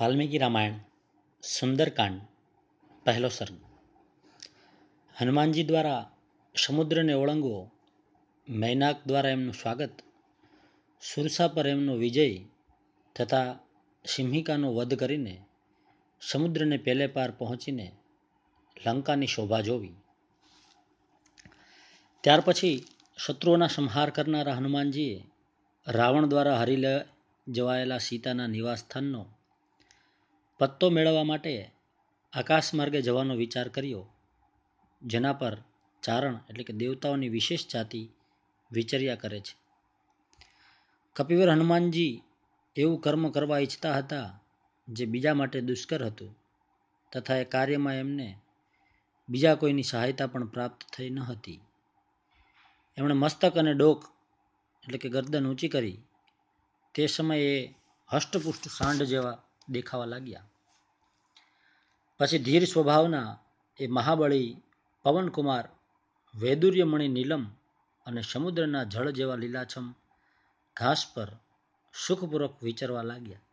વાલ્મીકી રામાયણ સુંદરકાંડ પહેલો સર્ગ. હનુમાનજી દ્વારા સમુદ્રને ઓળંગવો, મૈનાક દ્વારા એમનું સ્વાગત, સુરસા પર એમનો વિજય તથા સિંહિકાનો વધ કરીને સમુદ્રને પેલે પાર પહોંચીને લંકાની શોભા જોવી. ત્યાર પછી શત્રુઓના સંહાર કરનારા હનુમાનજીએ રાવણ દ્વારા હરી લઈ જવાયેલા સીતાના નિવાસસ્થાનનો પત્તો મેળવવા માટે આકાશ માર્ગે જવાનો વિચાર કર્યો, જેના પર ચારણ એટલે કે દેવતાઓની વિશેષ જાતિ વિચર્યા કરે છે. કપિવર હનુમાનજી એવું કર્મ કરવા ઈચ્છતા હતા જે બીજા માટે દુષ્કર હતું, તથા એ કાર્યમાં એમને બીજા કોઈની સહાયતા પણ પ્રાપ્ત થઈ ન હતી. એમણે મસ્તક અને ડોક એટલે કે ગરદન ઊંચી કરી તે સમયે હષ્ટપુષ્ટ સાંઢ જેવા દેખાવા લાગ્યા. પછી ધીર સ્વભાવના એ મહાબળી પવનકુમાર વૈદુર્યમણિ નીલમ અને સમુદ્રના જળ જેવા લીલાછમ ઘાસ પર સુખપૂર્વક વિચરવા લાગ્યા.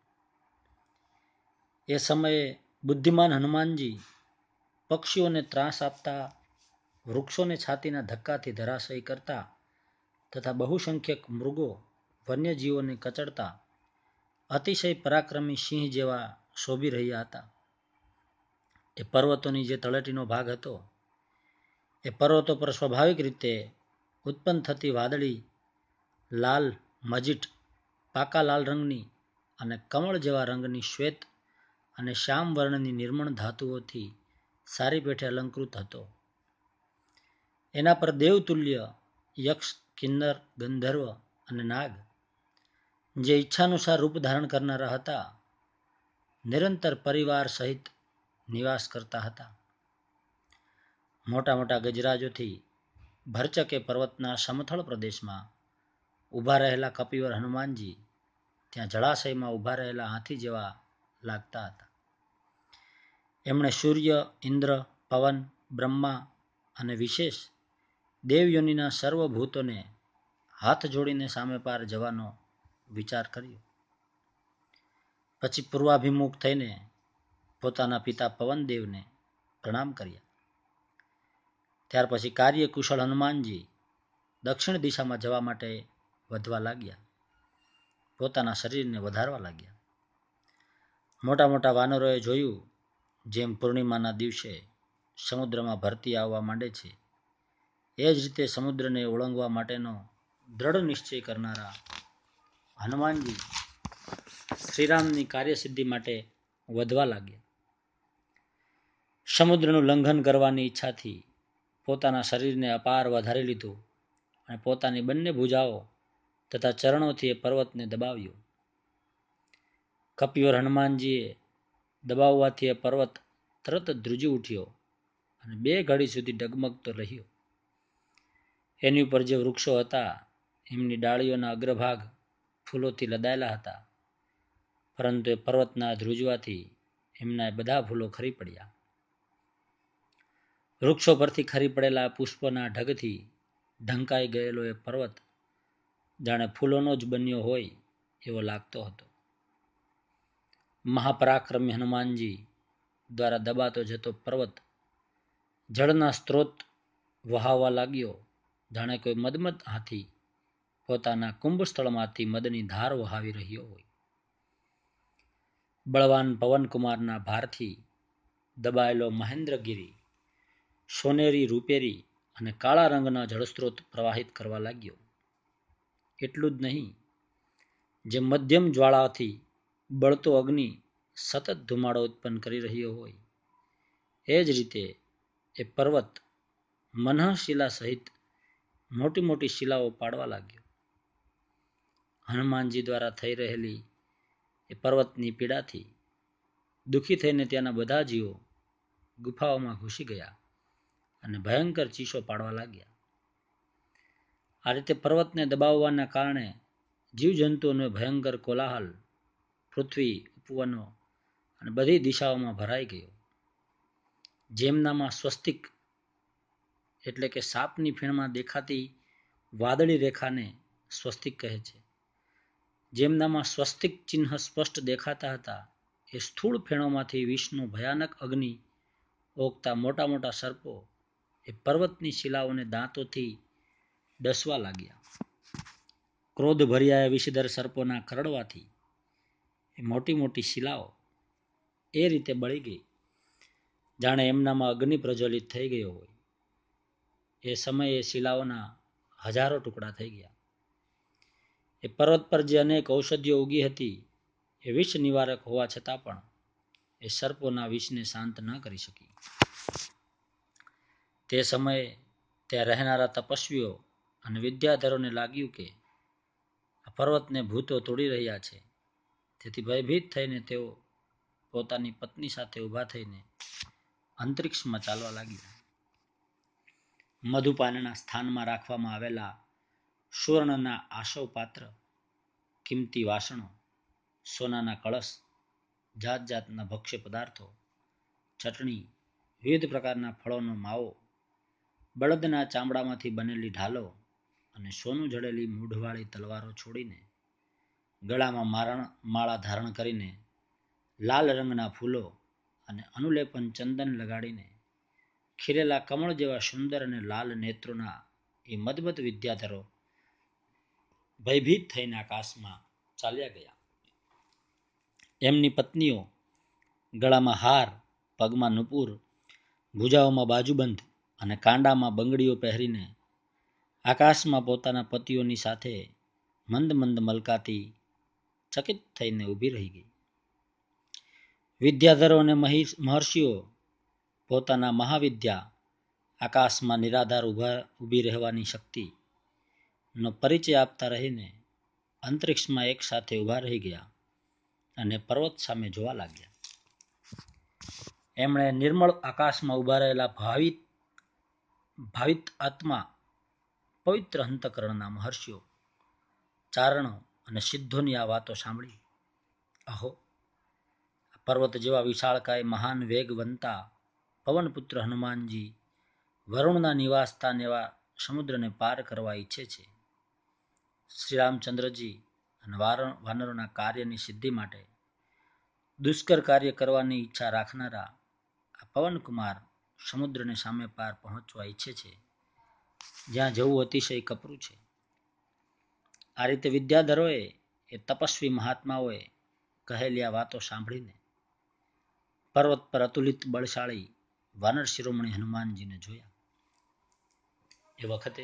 એ સમયે બુદ્ધિમાન હનુમાનજી પક્ષીઓને ત્રાસ આપતા, વૃક્ષોને છાતીના ધક્કાથી ધરાશયી કરતા તથા બહુસંખ્યક મૃગો વન્યજીવોને કચડતા અતિશય પરાક્રમી સિંહ જેવા શોભી રહ્યા હતા. એ પર્વતોની જે તળેટીનો ભાગ હતો, એ પર્વતો પર સ્વાભાવિક રીતે ઉત્પન્ન થતી વાદળી, લાલ, મજીઠ, પાકા લાલ રંગની અને કમળ જેવા રંગની શ્વેત અને શ્યામ વર્ણની નિર્મળ ધાતુઓથી સારી પેઠે અલંકૃત હતો. એના પર દેવતુલ્ય યક્ષ, કિન્નર, ગંધર્વ અને નાગ, જે ઈચ્છાનુસાર રૂપ ધારણ કરનારા હતા, નિરંતર પરિવાર સહિત નિવાસ કરતા હતા. મોટા મોટા ગજરાજોથી ભરચકે પર્વતના સમથળ પ્રદેશમાં ઊભા રહેલા કપિવર હનુમાનજી ત્યાં જળાશયમાં ઊભા રહેલા હાથી જેવા લાગતા હતા. એમણે સૂર્ય, ઇન્દ્ર, પવન, બ્રહ્મા અને વિશેષ દેવયોનિના સર્વભૂતોને હાથ જોડીને સામે પાર જવાનો વિચાર કર્યો. પછી પૂર્વાભિમુખ થઈને પોતાના પિતા પવનદેવને પ્રણામ કર્યા. ત્યાર પછી કાર્યકુશળ હનુમાનજી દક્ષિણ દિશામાં જવા માટે વધવા લાગ્યા, પોતાના શરીરને વધારવા લાગ્યા. મોટા મોટા વાનરોએ જોયું, જેમ પૂર્ણિમાના દિવસે સમુદ્રમાં ભરતી આવવા માંડે છે, એ જ રીતે સમુદ્રને ઓળંગવા માટેનો દ્રઢ નિશ્ચય કરનારા હનુમાનજી શ્રીરામની કાર્યસિદ્ધિ માટે વધવા લાગ્યા. સમુદ્રનું લંઘન કરવાની ઈચ્છાથી પોતાના શરીરને અપાર વધારી લીધું અને પોતાની બંને ભુજાઓ તથા ચરણોથી એ પર્વતને દબાવ્યો. કપિવર હનુમાનજીએ દબાવવાથી એ પર્વત તરત જ ધ્રુજી ઉઠ્યો અને 2 ઘડી સુધી ડગમગતો રહ્યો. એની ઉપર જે વૃક્ષો હતા, એમની ડાળીઓના અગ્રભાગ ફૂલોથી લદાયેલા હતા, પરંતુ એ પર્વતના ધ્રુજવાથી એમના બધા ફૂલો ખરી પડ્યા. વૃક્ષો પરથી ખરી પડેલા પુષ્પોના ઢગથી ઢંકાઈ ગયેલો એ પર્વત જાણે ફૂલોનો જ બન્યો હોય એવો લાગતો હતો. મહાપરાક્રમી હનુમાનજી દ્વારા દબાતો જતો પર્વત જળના સ્ત્રોત વહાવવા લાગ્યો, જાણે કોઈ મદમદ હાથી પોતાના કુંભસ્થળમાંથી મદની ધાર વહાવી રહ્યો હોય. બળવાન પવનકુમારના ભારથી દબાયેલો મહેન્દ્રગિરી સોનેરી, રૂપેરી અને કાળા રંગના જળસ્ત્રોત પ્રવાહિત કરવા લાગ્યો. એટલું જ નહીં, જે મધ્યમ જ્વાળાથી બળતો અગ્નિ સતત ધુમાડો ઉત્પન્ન કરી રહ્યો હોય, એ જ રીતે એ પર્વત મનઃશિલા સહિત મોટી મોટી શિલાઓ પાડવા લાગ્યો. હનુમાનજી દ્વારા થઈ રહેલી એ પર્વતની પીડાથી દુઃખી થઈને ત્યાંના બધા જીવો ગુફાઓમાં ઘૂસી ગયા અને ભયંકર ચીસો પાડવા લાગ્યા. આ રીતે પર્વતને દબાવવાના કારણે જીવજંતુઓનો ભયંકર કોલાહલ પૃથ્વી, ઉપવનો અને બધી દિશાઓમાં ભરાઈ ગયો. જેમનામાં સ્વસ્તિક એટલે કે સાપની ફીણમાં દેખાતી વાદળી રેખાને સ્વસ્તિક કહે છે, જેમનામાં સ્વસ્તિક ચિહ્ન સ્પષ્ટ દેખાતા હતા એ સ્થૂળ ફેણોમાંથી વિષનું ભયાનક અગ્નિ ઓગતા મોટા મોટા સર્પો એ પર્વતની શિલાઓને દાંતોથી ડસવા લાગ્યા. ક્રોધ ભર્યા વિષધર સર્પોના કરડવાથી એ મોટી મોટી શિલાઓ એ રીતે બળી ગઈ જાણે એમનામાં અગ્નિ પ્રજ્વલિત થઈ ગયો હોય. એ સમયે શિલાઓના હજારો ટુકડા થઈ ગયા. એ પર્વત પર જે અનેક ઔષધિઓ ઉગી હતી એ વિષ નિવારક હોવા છતાં પણ એ સર્પોના વિષને શાંત ન કરી શકી. તે સમયે ત્યાં રહેનારા તપસ્વીઓ અને વિદ્યાધરોને લાગ્યું કે આ પર્વતને ભૂતો તોડી રહ્યા છે. તેથી ભયભીત થઈને તેઓ પોતાની પત્ની સાથે ઊભા થઈને અંતરિક્ષમાં ચાલવા લાગ્યા. મધુપાનના સ્થાનમાં રાખવામાં આવેલા સુવર્ણના આશવ પાત્ર, કિંમતી વાસણો, સોનાના કળશ, જાત જાતના ભક્ષ્ય પદાર્થો, ચટણી, વિવિધ પ્રકારના ફળોનો માવો, બળદના ચામડામાંથી બનેલી ઢાલો અને સોનું જડેલી મૂઢવાળી તલવારો છોડીને ગળામાં માળા ધારણ કરીને લાલ રંગના ફૂલો અને અનુલેપન ચંદન લગાડીને ખીલેલા કમળ જેવા સુંદર અને લાલ નેત્રોના એ મદમદ વિદ્યાધરો ભયભીત થઈને આકાશમાં ચાલ્યા ગયા. એમની પત્નીઓ ગળામાં હાર, પગમાં નુપુર, ભુજાઓમાં બાજુબંધ અને કાંડામાં બંગડીઓ પહેરીને આકાશમાં પોતાના પતિઓની સાથે મંદ મંદ મલકાતી ચકિત થઈને ઊભી રહી ગઈ. વિદ્યાધરો અને મહર્ષિઓ પોતાના મહાવિદ્યા આકાશમાં નિરાધાર ઊભી રહેવાની શક્તિનો પરિચય આપતા રહીને અંતરિક્ષમાં એક સાથે ઊભા રહી ગયા અને પર્વત સામે જોવા લાગ્યા. એમણે નિર્મળ આકાશમાં ઊભા રહેલા ભાવિત આત્મા, પવિત્ર અંતકરણના મહર્ષિઓ, ચારણો અને સિદ્ધોની આ વાતો સાંભળી. અહો, પર્વત જેવા વિશાળકાય મહાન વેગવંતા પવનપુત્ર હનુમાનજી વરુણના નિવાસસ્થાન એવા સમુદ્રને પાર કરવા ઈચ્છે છે. શ્રી રામચંદ્રજી અને વાનરોના કાર્યની સિદ્ધિ માટે દુષ્કર કાર્ય કરવાની ઈચ્છા રાખનારા આ પવનકુમાર સમુદ્રને સામે પાર પહોંચવા ઈચ્છે છે, જ્યાં જવું અતિશય કપરું છે. આ રીતે વિદ્યાધરોએ એ તપસ્વી મહાત્માઓએ કહેલી આ વાતો સાંભળીને પર્વત પર અતુલિત બળશાળી વાનર શિરોમણી હનુમાનજીને જોયા. એ વખતે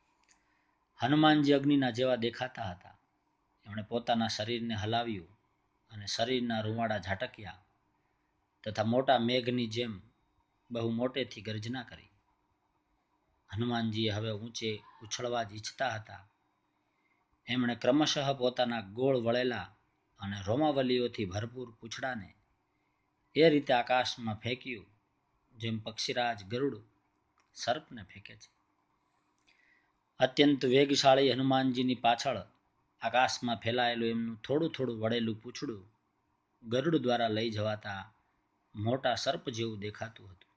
હનુમાનજી અગ્નિના જેવા દેખાતા હતા. એમણે પોતાના શરીરને હલાવ્યું અને શરીરના રૂંવાડા ઝાટક્યા તથા મોટા મેઘની જેમ બહુ મોટેથી ગર્જના કરી. હનુમાનજીએ હવે ઊંચે ઉછળવા જ ઈચ્છતા હતા. એમણે ક્રમશઃ પોતાના ગોળ વળેલા અને રોમાવલીઓથી ભરપૂર પૂંછડાને એ રીતે આકાશમાં ફેંક્યું જેમ પક્ષીરાજ ગરુડ સર્પને ફેંકે છે. અત્યંત વેગશાળી હનુમાનજીની પાછળ આકાશમાં ફેલાયેલું એમનું થોડું થોડું વળેલું પૂંછડું ગરુડ દ્વારા લઈ જવાતા મોટા સર્પ જેવું દેખાતું હતું.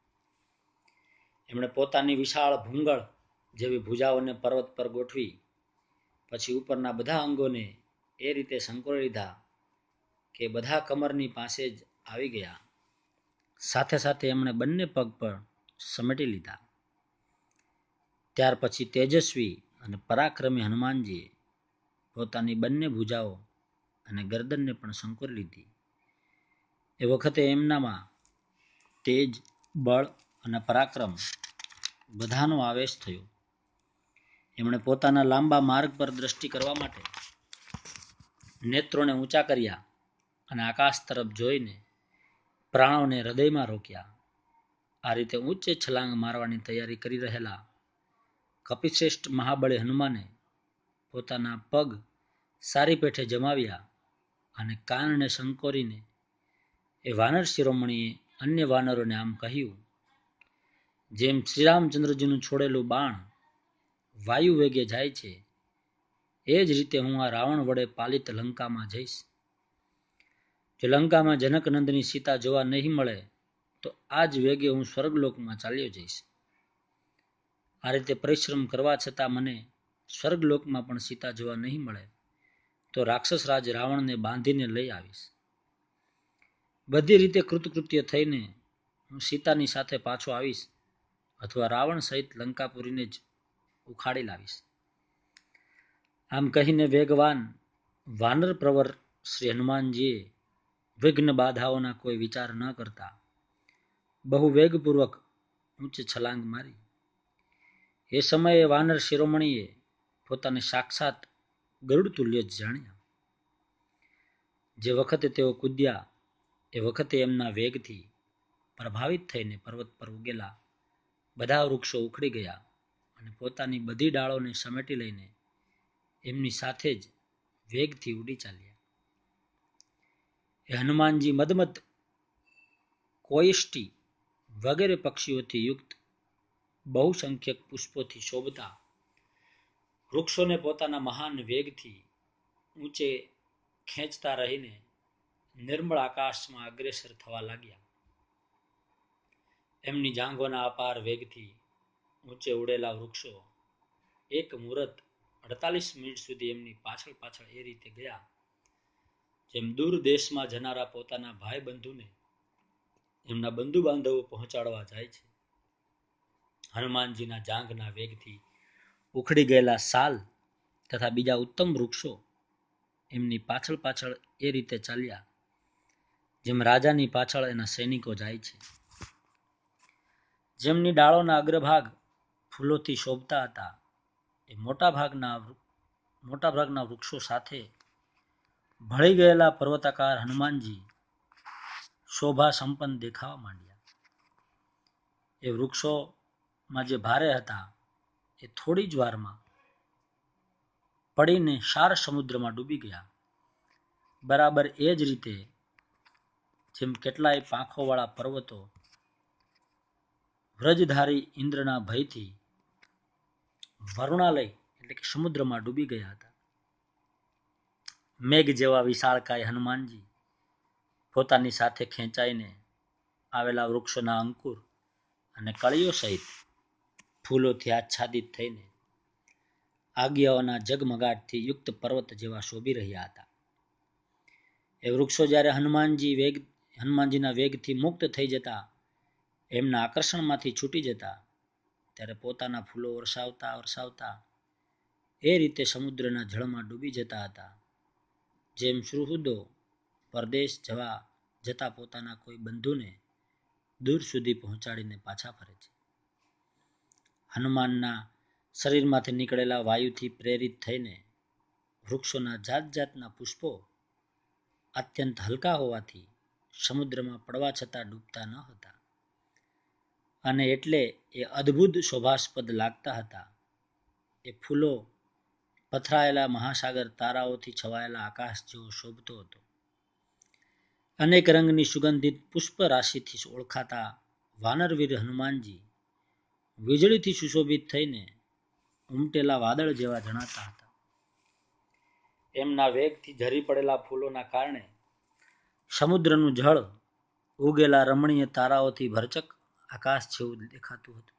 એમણે પોતાની વિશાળ ભૂંગળ જેવી ભુજાઓને પર્વત પર ગોઠવી પછી ઉપરના બધા અંગોને એ રીતે સંકોરી લીધા કે બધા કમરની પાસે જ આવી ગયા. સાથે સાથે એમણે બંને પગ પર સમેટી લીધા. ત્યાર પછી તેજસ્વી અને પરાક્રમી હનુમાનજીએ પોતાની બંને ભુજાઓ અને ગરદનને પણ સંકોરી લીધી. એ વખતે એમનામાં તેજ, બળ અને પરાક્રમ બધાનો આવેશ થયો. એમણે પોતાના લાંબા માર્ગ પર દ્રષ્ટિ કરવા માટે નેત્રોને ઊંચા કર્યા અને આકાશ તરફ જોઈને પ્રાણોને હૃદયમાં રોક્યા. આ રીતે ઊંચે છલાંગ મારવાની તૈયારી કરી રહેલા કપિશ્રેષ્ઠ મહાબળી હનુમાને પોતાના પગ સારી પેઠે જમાવ્યા અને કાનને સંકોરીને એ વાનર શિરોમણીએ અન્ય વાનરોને આમ કહ્યું, જેમ શ્રીરામચંદ્રજીનું છોડેલું બાણ વાયુ વેગે જાય છે, એ જ રીતે હું આ રાવણ વડે પાલિત લંકામાં જઈશ. જો લંકામાં જનકનંદની સીતા જોવા નહીં મળે તો આ જ વેગે હું સ્વર્ગલોકમાં ચાલ્યો જઈશ. આ રીતે પરિશ્રમ કરવા છતાં મને સ્વર્ગલોકમાં પણ સીતા જોવા નહીં મળે તો રાક્ષસ રાજ રાવણને બાંધીને લઈ આવીશ. બધી રીતે કૃતકૃત્ય થઈને હું સીતાની સાથે પાછો આવીશ અથવા રાવણ સહિત લંકાપુરીને જ ઉખાડી લાવીશ. આમ કહીને વેગવાન વાનર પ્રવર શ્રી હનુમાનજીએ વિઘ્ન બાધાઓના કોઈ વિચાર ન કરતા બહુ વેગપૂર્વક ઊંચે છલાંગ મારી. એ સમયે વાનર શિરોમણીએ પોતાને સાક્ષાત ગરુડ તુલ્ય જ જાણ્યા. જે વખતે તેઓ કૂદ્યા એ વખતે એમના વેગથી પ્રભાવિત થઈને પર્વત પર ઉગેલા બધા વૃક્ષો ઉખડી ગયા અને પોતાની બધી ડાળોને સમેટી લઈને એમની સાથે જ વેગથી ઉડી ચાલ્યા. એ હનુમાનજી મદમત કોયષ્ટી વગેરે પક્ષીઓથી યુક્ત બહુસંખ્યક પુષ્પોથી શોભતા વૃક્ષોને પોતાના મહાન વેગથી ઊંચે ખેંચતા રહીને નિર્મળ આકાશમાં અગ્રેસર થવા લાગ્યા. એમની જાંઘોના અપાર વેગથી ઊંચે ઉડેલા વૃક્ષો એક મુહૂર્ત 48 મિનિટ સુધી એમની પાછળ પાછળ એ રીતે ગયા જેમ દૂર દેશમાં જનારા પોતાના ભાઈ બંધુને એમના બંધુ બાંધવો પહોંચાડવા જાય છે. હનુમાનજીના જાંઘના વેગથી ઉખડી ગયેલા સાલ તથા બીજા ઉત્તમ વૃક્ષો એમની પાછળ પાછળ એ રીતે ચાલ્યા જેમ રાજાની પાછળ એના સૈનિકો જાય છે. જેમની ડાળોના અગ્રભાગ ફૂલોથી શોભતા હતા એ મોટાભાગના વૃક્ષો સાથે ભળી ગયેલા પર્વતાકાર હનુમાનજી શોભા સંપન્ન દેખાવા માંડ્યા. એ વૃક્ષોમાં જે ભારે હતા એ થોડી જ વારમાં પડીને સાર સમુદ્રમાં ડૂબી ગયા. બરાબર એ જ રીતે જેમ કેટલાય પાંખોવાળા પર્વતો વ્રજધારી ઇન્દ્રના ભયથી વરુણાલય એટલે કે સમુદ્રમાં ડૂબી ગયા હતા. મેઘ જેવા વિશાળકાય હનુમાનજી પોતાની સાથે ખેંચાઈને આવેલા વૃક્ષોના અંકુર અને કળીઓ સહિત ફૂલોથી આચ્છાદિત થઈને આગિયાઓના જગમગાટથી યુક્ત પર્વત જેવા શોભી રહ્યા હતા. એ વૃક્ષો જ્યારે હનુમાનજીના વેગથી મુક્ત થઈ જતા એમના આકર્ષણમાંથી છૂટી જતા ત્યારે પોતાના ફૂલો વરસાવતા એ રીતે સમુદ્રના જળમાં ડૂબી જતા હતા જેમ સુહૃદો પરદેશ જતા પોતાના કોઈ બંધુને દૂર સુધી પહોંચાડીને પાછા ફરે છે. હનુમાનના શરીરમાંથી નીકળેલા વાયુથી પ્રેરિત થઈને વૃક્ષોના જાત જાતના પુષ્પો અત્યંત હલકા હોવાથી સમુદ્રમાં પડવા છતાં ડૂબતા ન હતા અને એટલે એ અદ્ભુત શોભાસ્પદ લાગતા હતા. એ ફૂલો પથરાયેલા મહાસાગર તારાઓથી છવાયેલા આકાશ જેવો શોભતો હતો. અનેક રંગની સુગંધિત પુષ્પ રાશિથી ઓળખાતા વાનરવીર હનુમાનજી વીજળીથી સુશોભિત થઈને ઉમટેલા વાદળ જેવા જણાતા હતા. એમના વેગથી ઝરી પડેલા ફૂલોના કારણે સમુદ્રનું જળ ઉગેલા રમણીય તારાઓથી ભરચક આકાશ જેવું દેખાતું હતું.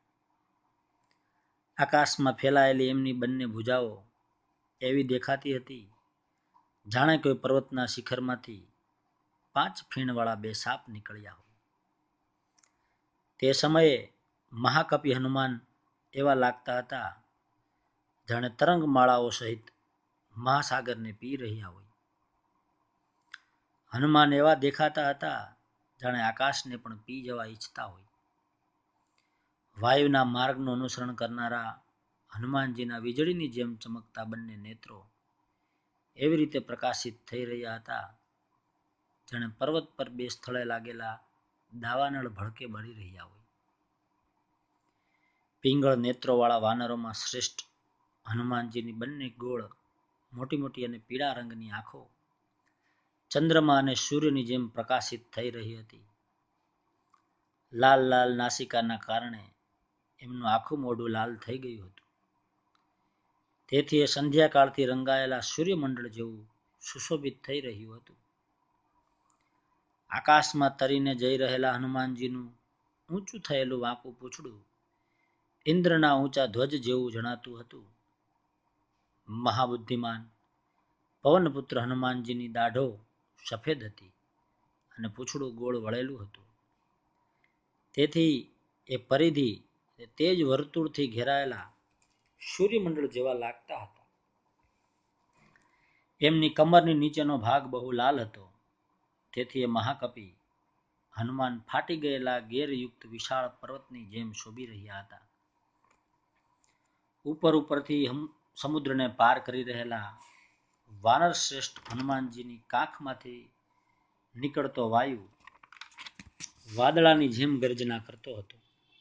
આકાશમાં ફેલાયેલી એમની બંને ભુજાઓ એવી દેખાતી હતી જાણે કોઈ પર્વતના શિખરમાંથી 5 ફીણવાળા 2 સાપ નીકળ્યા હોય. તે સમયે મહાકપિ હનુમાન એવા લાગતા હતા જાણે તરંગમાળાઓ સહિત મહાસાગરને પી રહ્યા હોય. હનુમાન એવા દેખાતા હતા જાણે આકાશને પણ પી જવા ઈચ્છતા હોય. વાયુના માર્ગનું અનુસરણ કરનારા હનુમાનજીના વીજળીની જેમ ચમકતા બંને નેત્રો એવી રીતે પ્રકાશિત થઈ રહ્યા હતા જાણે પર્વત પર 2 સ્થળે લાગેલા દાવાનળ ભડકે બળી રહ્યા હોય. પિંગળ નેત્રોવાળા વાનરોમાં શ્રેષ્ઠ હનુમાનજીની બંને ગોળ મોટી અને પીળા રંગની આંખો ચંદ્રમા અને સૂર્યની જેમ પ્રકાશિત થઈ રહી હતી. લાલ નાસિકાના કારણે એમનું આખું મોઢું લાલ થઈ ગયું હતું. તેથી એ સંધ્યાકાળથી રંગાયેલા સૂર્યમંડળ જેવું સુશોભિત થઈ રહ્યું હતું. આકાશમાં તરીને જઈ રહેલા હનુમાનજીનું ઊંચું થયેલું વાંકું પૂંછડું ઇન્દ્રના ઊંચા ધ્વજ જેવું જણાતું હતું. મહાબુદ્ધિમાન પવનપુત્ર હનુમાનજીની દાઢો સફેદ હતી અને પૂંછડું ગોળ વળેલું હતું. તેથી એ પરિધિ તેજ વર્તુળથી ઘેરાયેલા સૂર્યમંડળ જેવા લાગતા હતા. એમની કમરની નીચેનો ભાગ બહુ લાલ હતો. તેથી એ મહાકપિ હનુમાન ફાટી ગયેલા ગેરયુક્ત વિશાળ પર્વતની જેમ શોભી રહ્યા હતા. ઉપરથી સમુદ્રને પાર કરી રહેલા વાનર શ્રેષ્ઠ હનુમાનજીની કાંખમાંથી નીકળતો વાયુ વાદળાની જેમ ગર્જના કરતો હતો.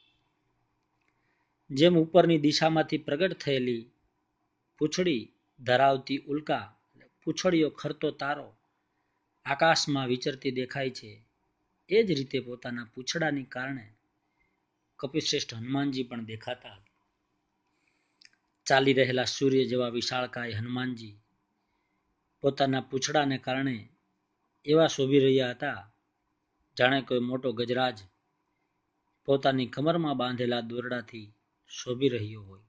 જેમ ઉપરની દિશામાંથી પ્રગટ થયેલી પૂંછડી ધરાવતી ઉલ્કા, પૂંછડીયો ખરતો તારો આકાશમાં વિચરતી દેખાય છે, એ જ રીતે પોતાના પૂંછડાની કારણે કપિશ્રેષ્ઠ હનુમાનજી પણ દેખાતા હતા. ચાલી રહેલા સૂર્ય જેવા વિશાળકાય હનુમાનજી પોતાના પૂંછડાને કારણે એવા શોભી રહ્યા હતા, જાણે કોઈ મોટો ગજરાજ પોતાની કમરમાં બાંધેલા દોરડાથી શોભી રહ્યો હોય.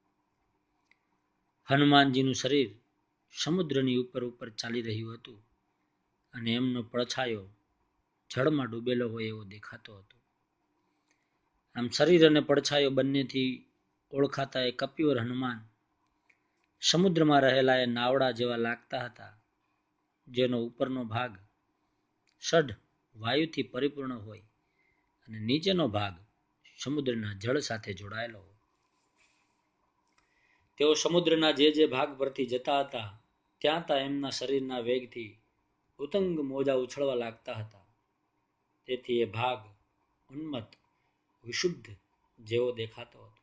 હનુમાનજીનું શરીર સમુદ્રની ઉપર ચાલી રહ્યું હતું અને એમનો પડછાયો જળમાં ડૂબેલો હોય એવો દેખાતો હતો. આમ શરીર અને પડછાયો બંનેથી ઓળખાતા એ કપિવર હનુમાન સમુદ્રમાં રહેલા એ નાવડા જેવા લાગતા હતા, જેનો ઉપરનો ભાગ ષડ વાયુથી પરિપૂર્ણ હોય અને નીચેનો ભાગ સમુદ્રના જળ સાથે જોડાયેલો હોય. તેઓ સમુદ્રના જે ભાગ પરથી જતા હતા ત્યાં એમના શરીરના વેગથી ઉતંગ મોજા ઉછળવા લાગતા હતા. તેથી એ ભાગ ઉન્મત્ત વિશુદ્ધ જેવો દેખાતો હતો.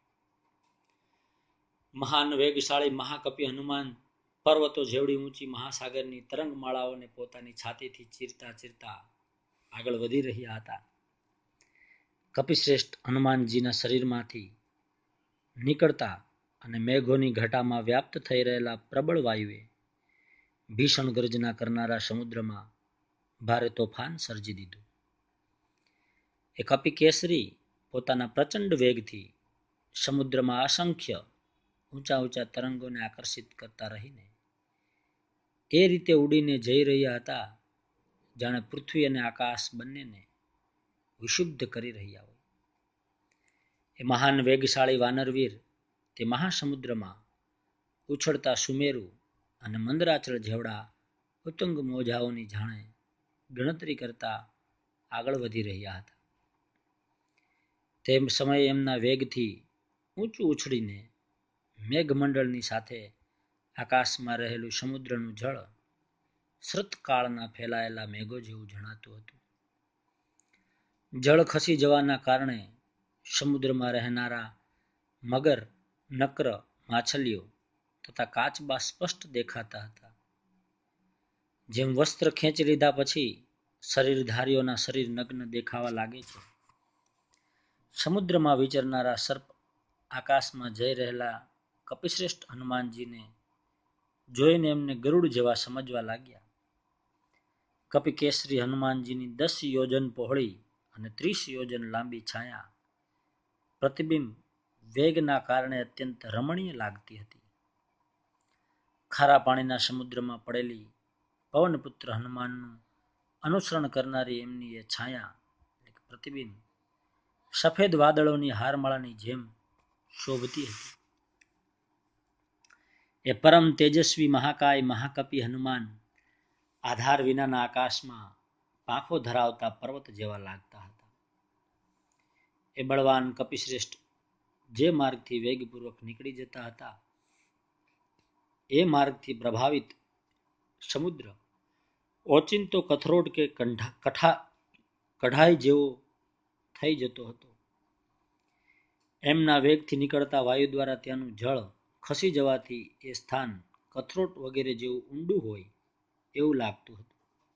મહાન વેગશાળી મહાકપિ હનુમાન પર્વતો જેવડી ઊંચી મહાસાગરની તરંગમાળાઓને પોતાની છાતીથી ચીરતા આગળ વધી રહ્યા હતા. કપિશ્રેષ્ઠ હનુમાનજીના શરીરમાંથી નીકળતા અને મેઘોની ઘટામાં વ્યાપ્ત થઈ રહેલા પ્રબળ વાયુએ ભીષણ ગર્જના કરનારા સમુદ્રમાં ભારે તોફાન સર્જી દીધું. એ કપિ કેસરી પોતાના પ્રચંડ વેગથી સમુદ્રમાં અસંખ્ય ઊંચા તરંગોને આકર્ષિત કરતા રહીને એ રીતે ઉડીને જઈ રહ્યા હતા, જાણે પૃથ્વી અને આકાશ બંનેને વિશુદ્ધ કરી રહ્યા હોય. એ મહાન વેગશાળી વાનરવીર તે મહાસમુદ્રમાં ઉછળતા સુમેરુ અને મંદરાચળ જેવડા ઉત્તુંગ મોજાઓની જાણે ગણતરી કરતા આગળ વધી રહ્યા હતા. તેમ સમયે એમના વેગથી ઊંચું ઉછળીને મેઘમંડળની સાથે આકાશમાં રહેલું સમુદ્રનું જળ શ્રતકાળના ફેલાયેલા મેઘો જેવું જણાતું હતું. જળ ખસી જવાના કારણે સમુદ્રમાં રહેનારા મગર, નક્ર, માછલીઓ તથા કાચબા સ્પષ્ટ દેખાતા હતા. જેમ વસ્ત્ર ખેંચી લીધા પછી શરીરધારીઓના શરીર નગ્ન દેખાવા લાગે છે, સમુદ્રમાં વિચરનારા સર્પ આકાશમાં જઈ રહેલા કપિશ્રેષ્ઠ હનુમાનજીને જોઈને એમને ગરુડ જેવા સમજવા લાગ્યા. કપિ કેસરી હનુમાનજીની 10 યોજન પહોળી અને 30 યોજન લાંબી છાયા પ્રતિબિંબ વેગના કારણે અત્યંત રમણીય લાગતી હતી. ખારા પાણીના સમુદ્રમાં પડેલી પવનપુત્ર હનુમાનનું અનુસરણ કરનારી એમની એ છાયા પ્રતિબિંબ સફેદ વાદળોની હારમાળાની જેમ શોભતી હતી. એ પરમ તેજસ્વી મહાકાય મહાકપિ હનુમાન આધાર વિનાના આકાશમાં પાંખો ધરાવતા પર્વત જેવા લાગતા હતા. એ બળવાન કપિશ્રેષ્ઠ જે માર્ગથી વેગપૂર્વક નીકળી જતા હતા, એ માર્ગથી પ્રભાવિત સમુદ્ર ઓચિંતો કથરોટ કે કઢાઈ જેવો થઈ જતો હતો. એમના વેગથી નીકળતા વાયુ દ્વારા ત્યાંનું જળ ખસી જવાથી એ સ્થાન કથરોટ વગેરે જેવું ઊંડું હોય એવું લાગતું હતું.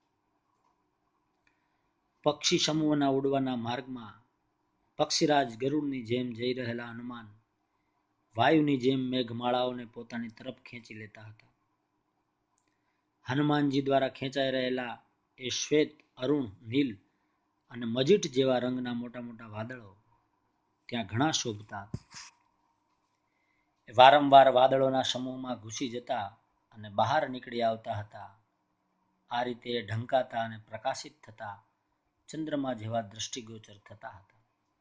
પક્ષી સમૂહના ઉડવાના માર્ગમાં પક્ષીરાજ ગરુડની જેમ જઈ રહેલા હનુમાન વાયુની જેમ મેઘમાળાઓને પોતાની તરફ ખેંચી લેતા હતા. હનુમાનજી દ્વારા ખેંચાઈ રહેલા એ શ્વેત, અરુણ, નીલ અને મજીઠ જેવા રંગના મોટા વાદળો ત્યાં ઘણા શોભતા હતા. વારંવાર વાદળોના સમૂહમાં ઘૂસી જતા અને બહાર નીકળી આવતા હતા. આ રીતે ઢંકાતા અને પ્રકાશિત થતા ચંદ્રમા જેવા દ્રષ્ટિગોચર થતા હતા.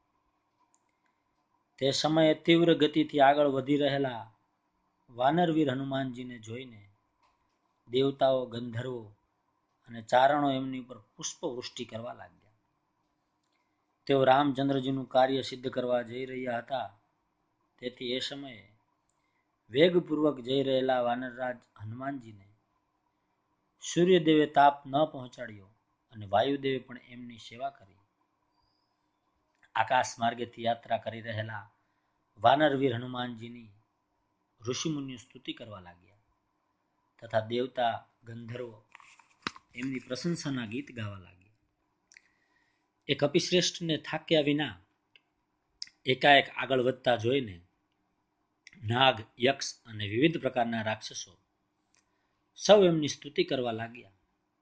તે સમયે તીવ્ર ગતિથી આગળ વધી રહેલા વાનરવીર હનુમાનજીને જોઈને દેવતાઓ, ગંધર્વો અને ચારણો એમની ઉપર પુષ્પવૃષ્ટિ કરવા લાગ્યા. તેઓ રામચંદ્રજીનું કાર્ય સિદ્ધ કરવા જઈ રહ્યા હતા. તેથી એ સમયે વેગપૂર્વક જઈ રહેલા વાનરરાજ હનુમાનજીને સૂર્યદેવે તાપ ન પહોંચાડ્યો અને વાયુદેવે પણ એમની સેવા કરી. આકાશ માર્ગેથી યાત્રા કરી રહેલા વાનરવીર હનુમાનજીની ઋષિમુનિઓ સ્તુતિ કરવા લાગ્યા તથા દેવતા, ગંધર્વો એમની પ્રશંસાના ગીત ગાવા લાગ્યા. એ કપિશ્રેષ્ઠને થાક્યા વિના એકાએક આગળ વધતા જોઈને નાગ, યક્ષ અને વિવિધ પ્રકારના રાક્ષસો સૌ એમની સ્તુતિ કરવા લાગ્યા.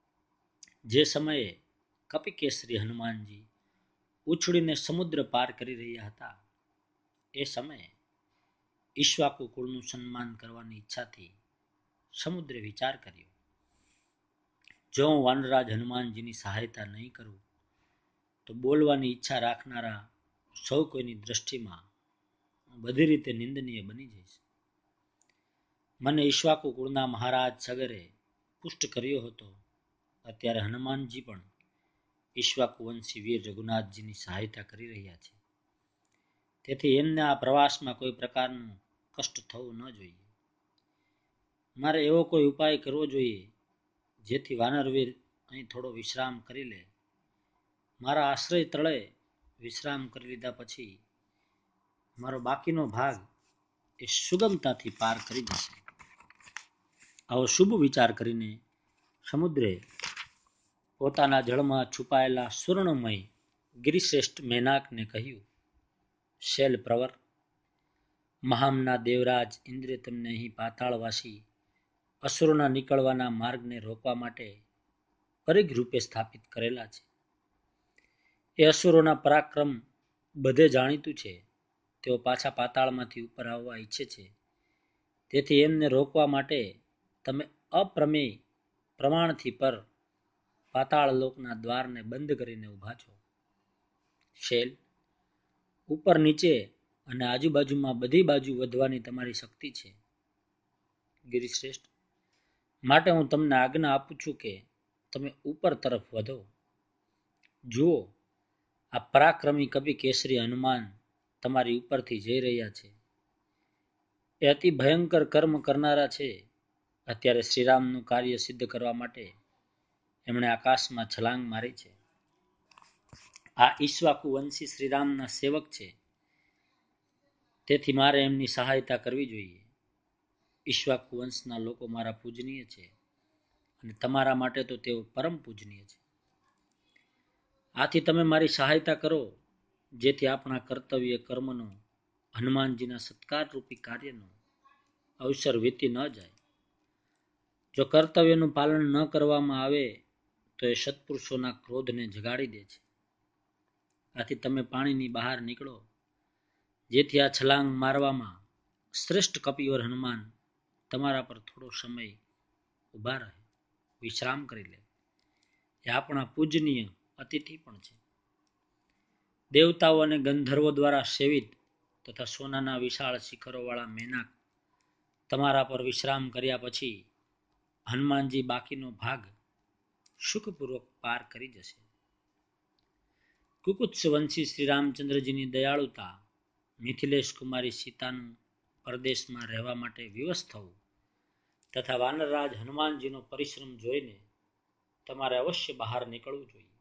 જે સમયે કપિકેસરી હનુમાનજી ઉછળીને સમુદ્ર પાર કરી રહ્યા હતા, એ સમયે ઈક્ષ્વાકુ કુળનું સન્માન કરવાની ઈચ્છાથી સમુદ્રે વિચાર કર્યો, જો હું વાનરરાજ હનુમાનજીની સહાયતા નહીં કરું તો બોલવાની ઈચ્છા રાખનારા સૌ કોઈની દ્રષ્ટિમાં બધી રીતે નિંદનીય બની જઈશ. મને ઈક્ષ્વાકુ કુળના મહારાજ સગરે પુષ્ટ કર્યો હતો, અત્યારે હનુમાનજી પણ ઈક્ષ્વાકુ વંશી વીર રઘુનાથજીની સહાયતા કરી રહ્યા છે. તેથી એમને આ પ્રવાસમાં કોઈ પ્રકારનું કષ્ટ થવું ન જોઈએ. મારે એવો કોઈ ઉપાય કરવો જોઈએ જેથી વાનરવીર અહીં થોડો વિશ્રામ કરી લે. મારા આશ્રય તળે વિશ્રામ કરી લીધા પછી મારો બાકીનો ભાગ એ સુગમતાથી પાર કરી જશે. આવો શુભ વિચાર કરીને સમુદ્રે પોતાના જળમાં છુપાયેલા સ્વર્ણમય ગિરિશ્રેષ્ઠ મેનાકને કહ્યું, શૈલ પ્રવર, મહામના દેવરાજ ઇન્દ્રે તમને અહીં પાતાળવાસી અસુરોના નીકળવાના માર્ગને રોકવા માટે પરિઘ રૂપે સ્થાપિત કરેલા છે. એ અસુરોના પરાક્રમ બધે જાણીતું છે. તેઓ પાછા પાતાળમાંથી ઉપર આવવા ઈચ્છે છે. તેથી એમને રોકવા માટે તમે અપ્રમેય પ્રમાણથી પર પાતાળ લોકના દ્વારને બંધ કરીને ઊભા છો. શૈલ, ઉપર નીચે અને આજુબાજુમાં બધી બાજુ વધવાની તમારી શક્તિ છે. ગિરિશ્રેષ્ઠ, માટે હું તમને આજ્ઞા આપું છું કે તમે ઉપર તરફ વધો. જુઓ, આ પરાક્રમી કપિ કેસરી હનુમાન તમારી ઉપરથી જઈ રહ્યા છે. એ અતિ ભયંકર કર્મ કરનારા છે. અત્યારે શ્રીરામનું કાર્ય સિદ્ધ કરવા માટે એમણે આકાશમાં છલાંગ મારી છે. આ ઈક્ષ્વાકુ વંશી શ્રીરામના સેવક છે. તેથી મારે એમની સહાયતા કરવી જોઈએ. ઈક્ષ્વાકુ વંશના લોકો મારા પૂજનીય છે અને તમારા માટે તો તેઓ પરમ પૂજનીય છે. આથી તમે મારી સહાયતા કરો, જેથી આપણા કર્તવ્ય કર્મનો, હનુમાનજીના સત્કારરૂપી કાર્યનો અવસર વીતી ન જાય. જો કર્તવ્યનું પાલન ન કરવામાં આવે તો એ સત્પુરુષોના ક્રોધને જગાડી દે છે. આથી તમે પાણીની બહાર નીકળો, જેથી આ છલાંગ મારવામાં શ્રેષ્ઠ કપિવર હનુમાન તમારા પર થોડો સમય ઊભા રહે, વિશ્રામ કરી લે. એ આપણા પૂજનીય અતિથિ પણ છે. દેવતાઓ અને ગંધર્વો દ્વારા સેવિત તથા સોનાના વિશાળ શિખરોવાળા મેનાક તમારા પર વિશ્રામ કર્યા પછી હનુમાનજી બાકીનો ભાગ સુખપૂર્વક પાર કરી જશે. કુકુત્સ વંશી શ્રી રામચંદ્રજીની દયાળુતા, મિથિલેશ કુમારી સીતાનું પરદેશમાં રહેવા માટે વિવશ થવું તથા વાનરરાજ હનુમાનજીનો પરિશ્રમ જોઈને તમારે અવશ્ય બહાર નીકળવું જોઈએ.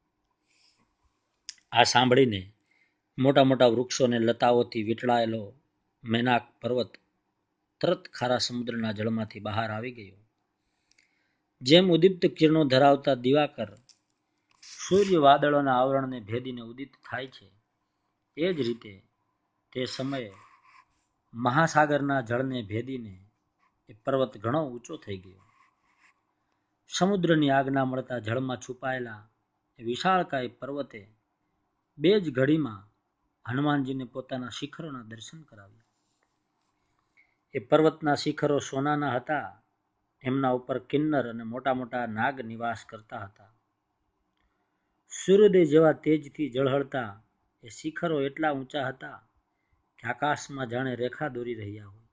આ સાંભળીને મોટા મોટા વૃક્ષો અને લતાઓથી વીંટળાયેલો મેનાક પર્વત તરત ખારા સમુદ્રના જળમાંથી બહાર આવી ગયો. જેમ ઉદીપ્ત કિરણો ધરાવતા દિવાકર સૂર્ય વાદળોના આવરણને ભેદીને ઉદિત થાય છે, એ જ રીતે તે સમયે મહાસાગરના જળને ભેદીને એ પર્વત ઘણો ઊંચો થઈ ગયો. સમુદ્રની આજ્ઞા મળતા જળમાં છુપાયેલા વિશાળકાય પર્વતે બે જ ઘડીમાં હનુમાનજીને પોતાના શિખરોના દર્શન કરાવ્યા. એ પર્વતના શિખરો સોનાના હતા. એમના ઉપર કિન્નર અને મોટા મોટા નાગ નિવાસ કરતા હતા. સૂર્યોદય જેવા તેજથી ઝળહળતા એ શિખરો એટલા ઊંચા હતા કે આકાશમાં જાણે રેખા દોરી રહ્યા હોય.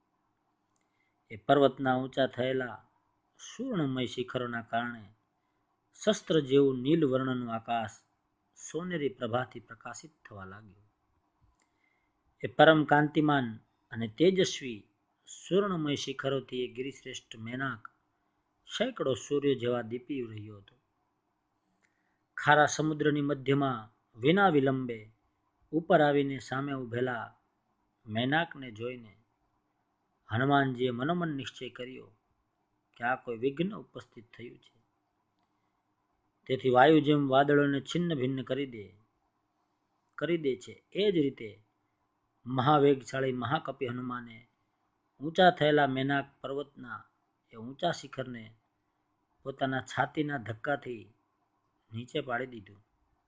એ પર્વતના ઊંચા થયેલા સુવર્ણમય શિખરોના કારણે શસ્ત્ર જેવું નીલ વર્ણનું આકાશ સોનેરી પ્રભાથી પ્રકાશિત થવા લાગ્યું. એ પરમ કાંતિમાન અને તેજસ્વી સુવર્ણમય શિખરોથી એ ગિરિશ્રેષ્ઠ મેનાક સેંકડો સૂર્ય જેવા દીપી રહ્યો હતો. ખારા સમુદ્રની મધ્યમાં વિના વિલંબે ઉપર આવીને સામે ઉભેલા મેનાકને જોઈને હનુમાનજીએ મનોમન નિશ્ચય કર્યો કે આ કોઈ વિઘ્ન ઉપસ્થિત થયું છે. તેથી વાયુ જેમ વાદળોને છિન્ન ભિન્ન કરી દે છે, એ જ રીતે મહાવેગશાળી મહાકપિ હનુમાને ઊંચા થયેલા મેનાક પર્વતના એ ઊંચા શિખરને પોતાના છાતીના ધક્કાથી નીચે પાડી દીધું.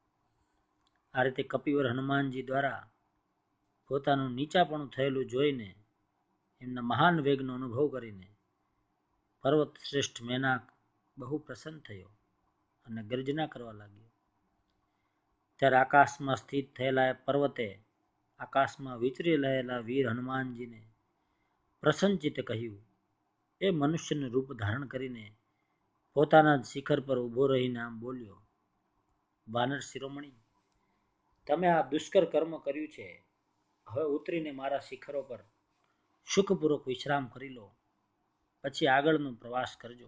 આ રીતે કપિવર હનુમાનજી દ્વારા પોતાનું નીચાપણું થયેલું જોઈને એમના મહાન વેગનો અનુભવ કરીને પર્વત શ્રેષ્ઠ મેનાક બહુ પ્રસન્ન થયો અને ગર્જના કરવા લાગ્યો. ત્યારે આકાશમાં સ્થિત થયેલા એ પર્વતે આકાશમાં વિચરી રહેલા વીર હનુમાનજીને પ્રસન્નચિત્તે કહ્યું. એ મનુષ્યનું રૂપ ધારણ કરીને પોતાના જ શિખર પર ઊભો રહીને આમ બોલ્યો, વાનર શિરોમણી, તમે આ દુષ્કર કર્મ કર્યું છે. હવે ઉતરીને મારા શિખરો પર સુખપૂર્વક વિશ્રામ કરી લો, પછી આગળનો પ્રવાસ કરજો.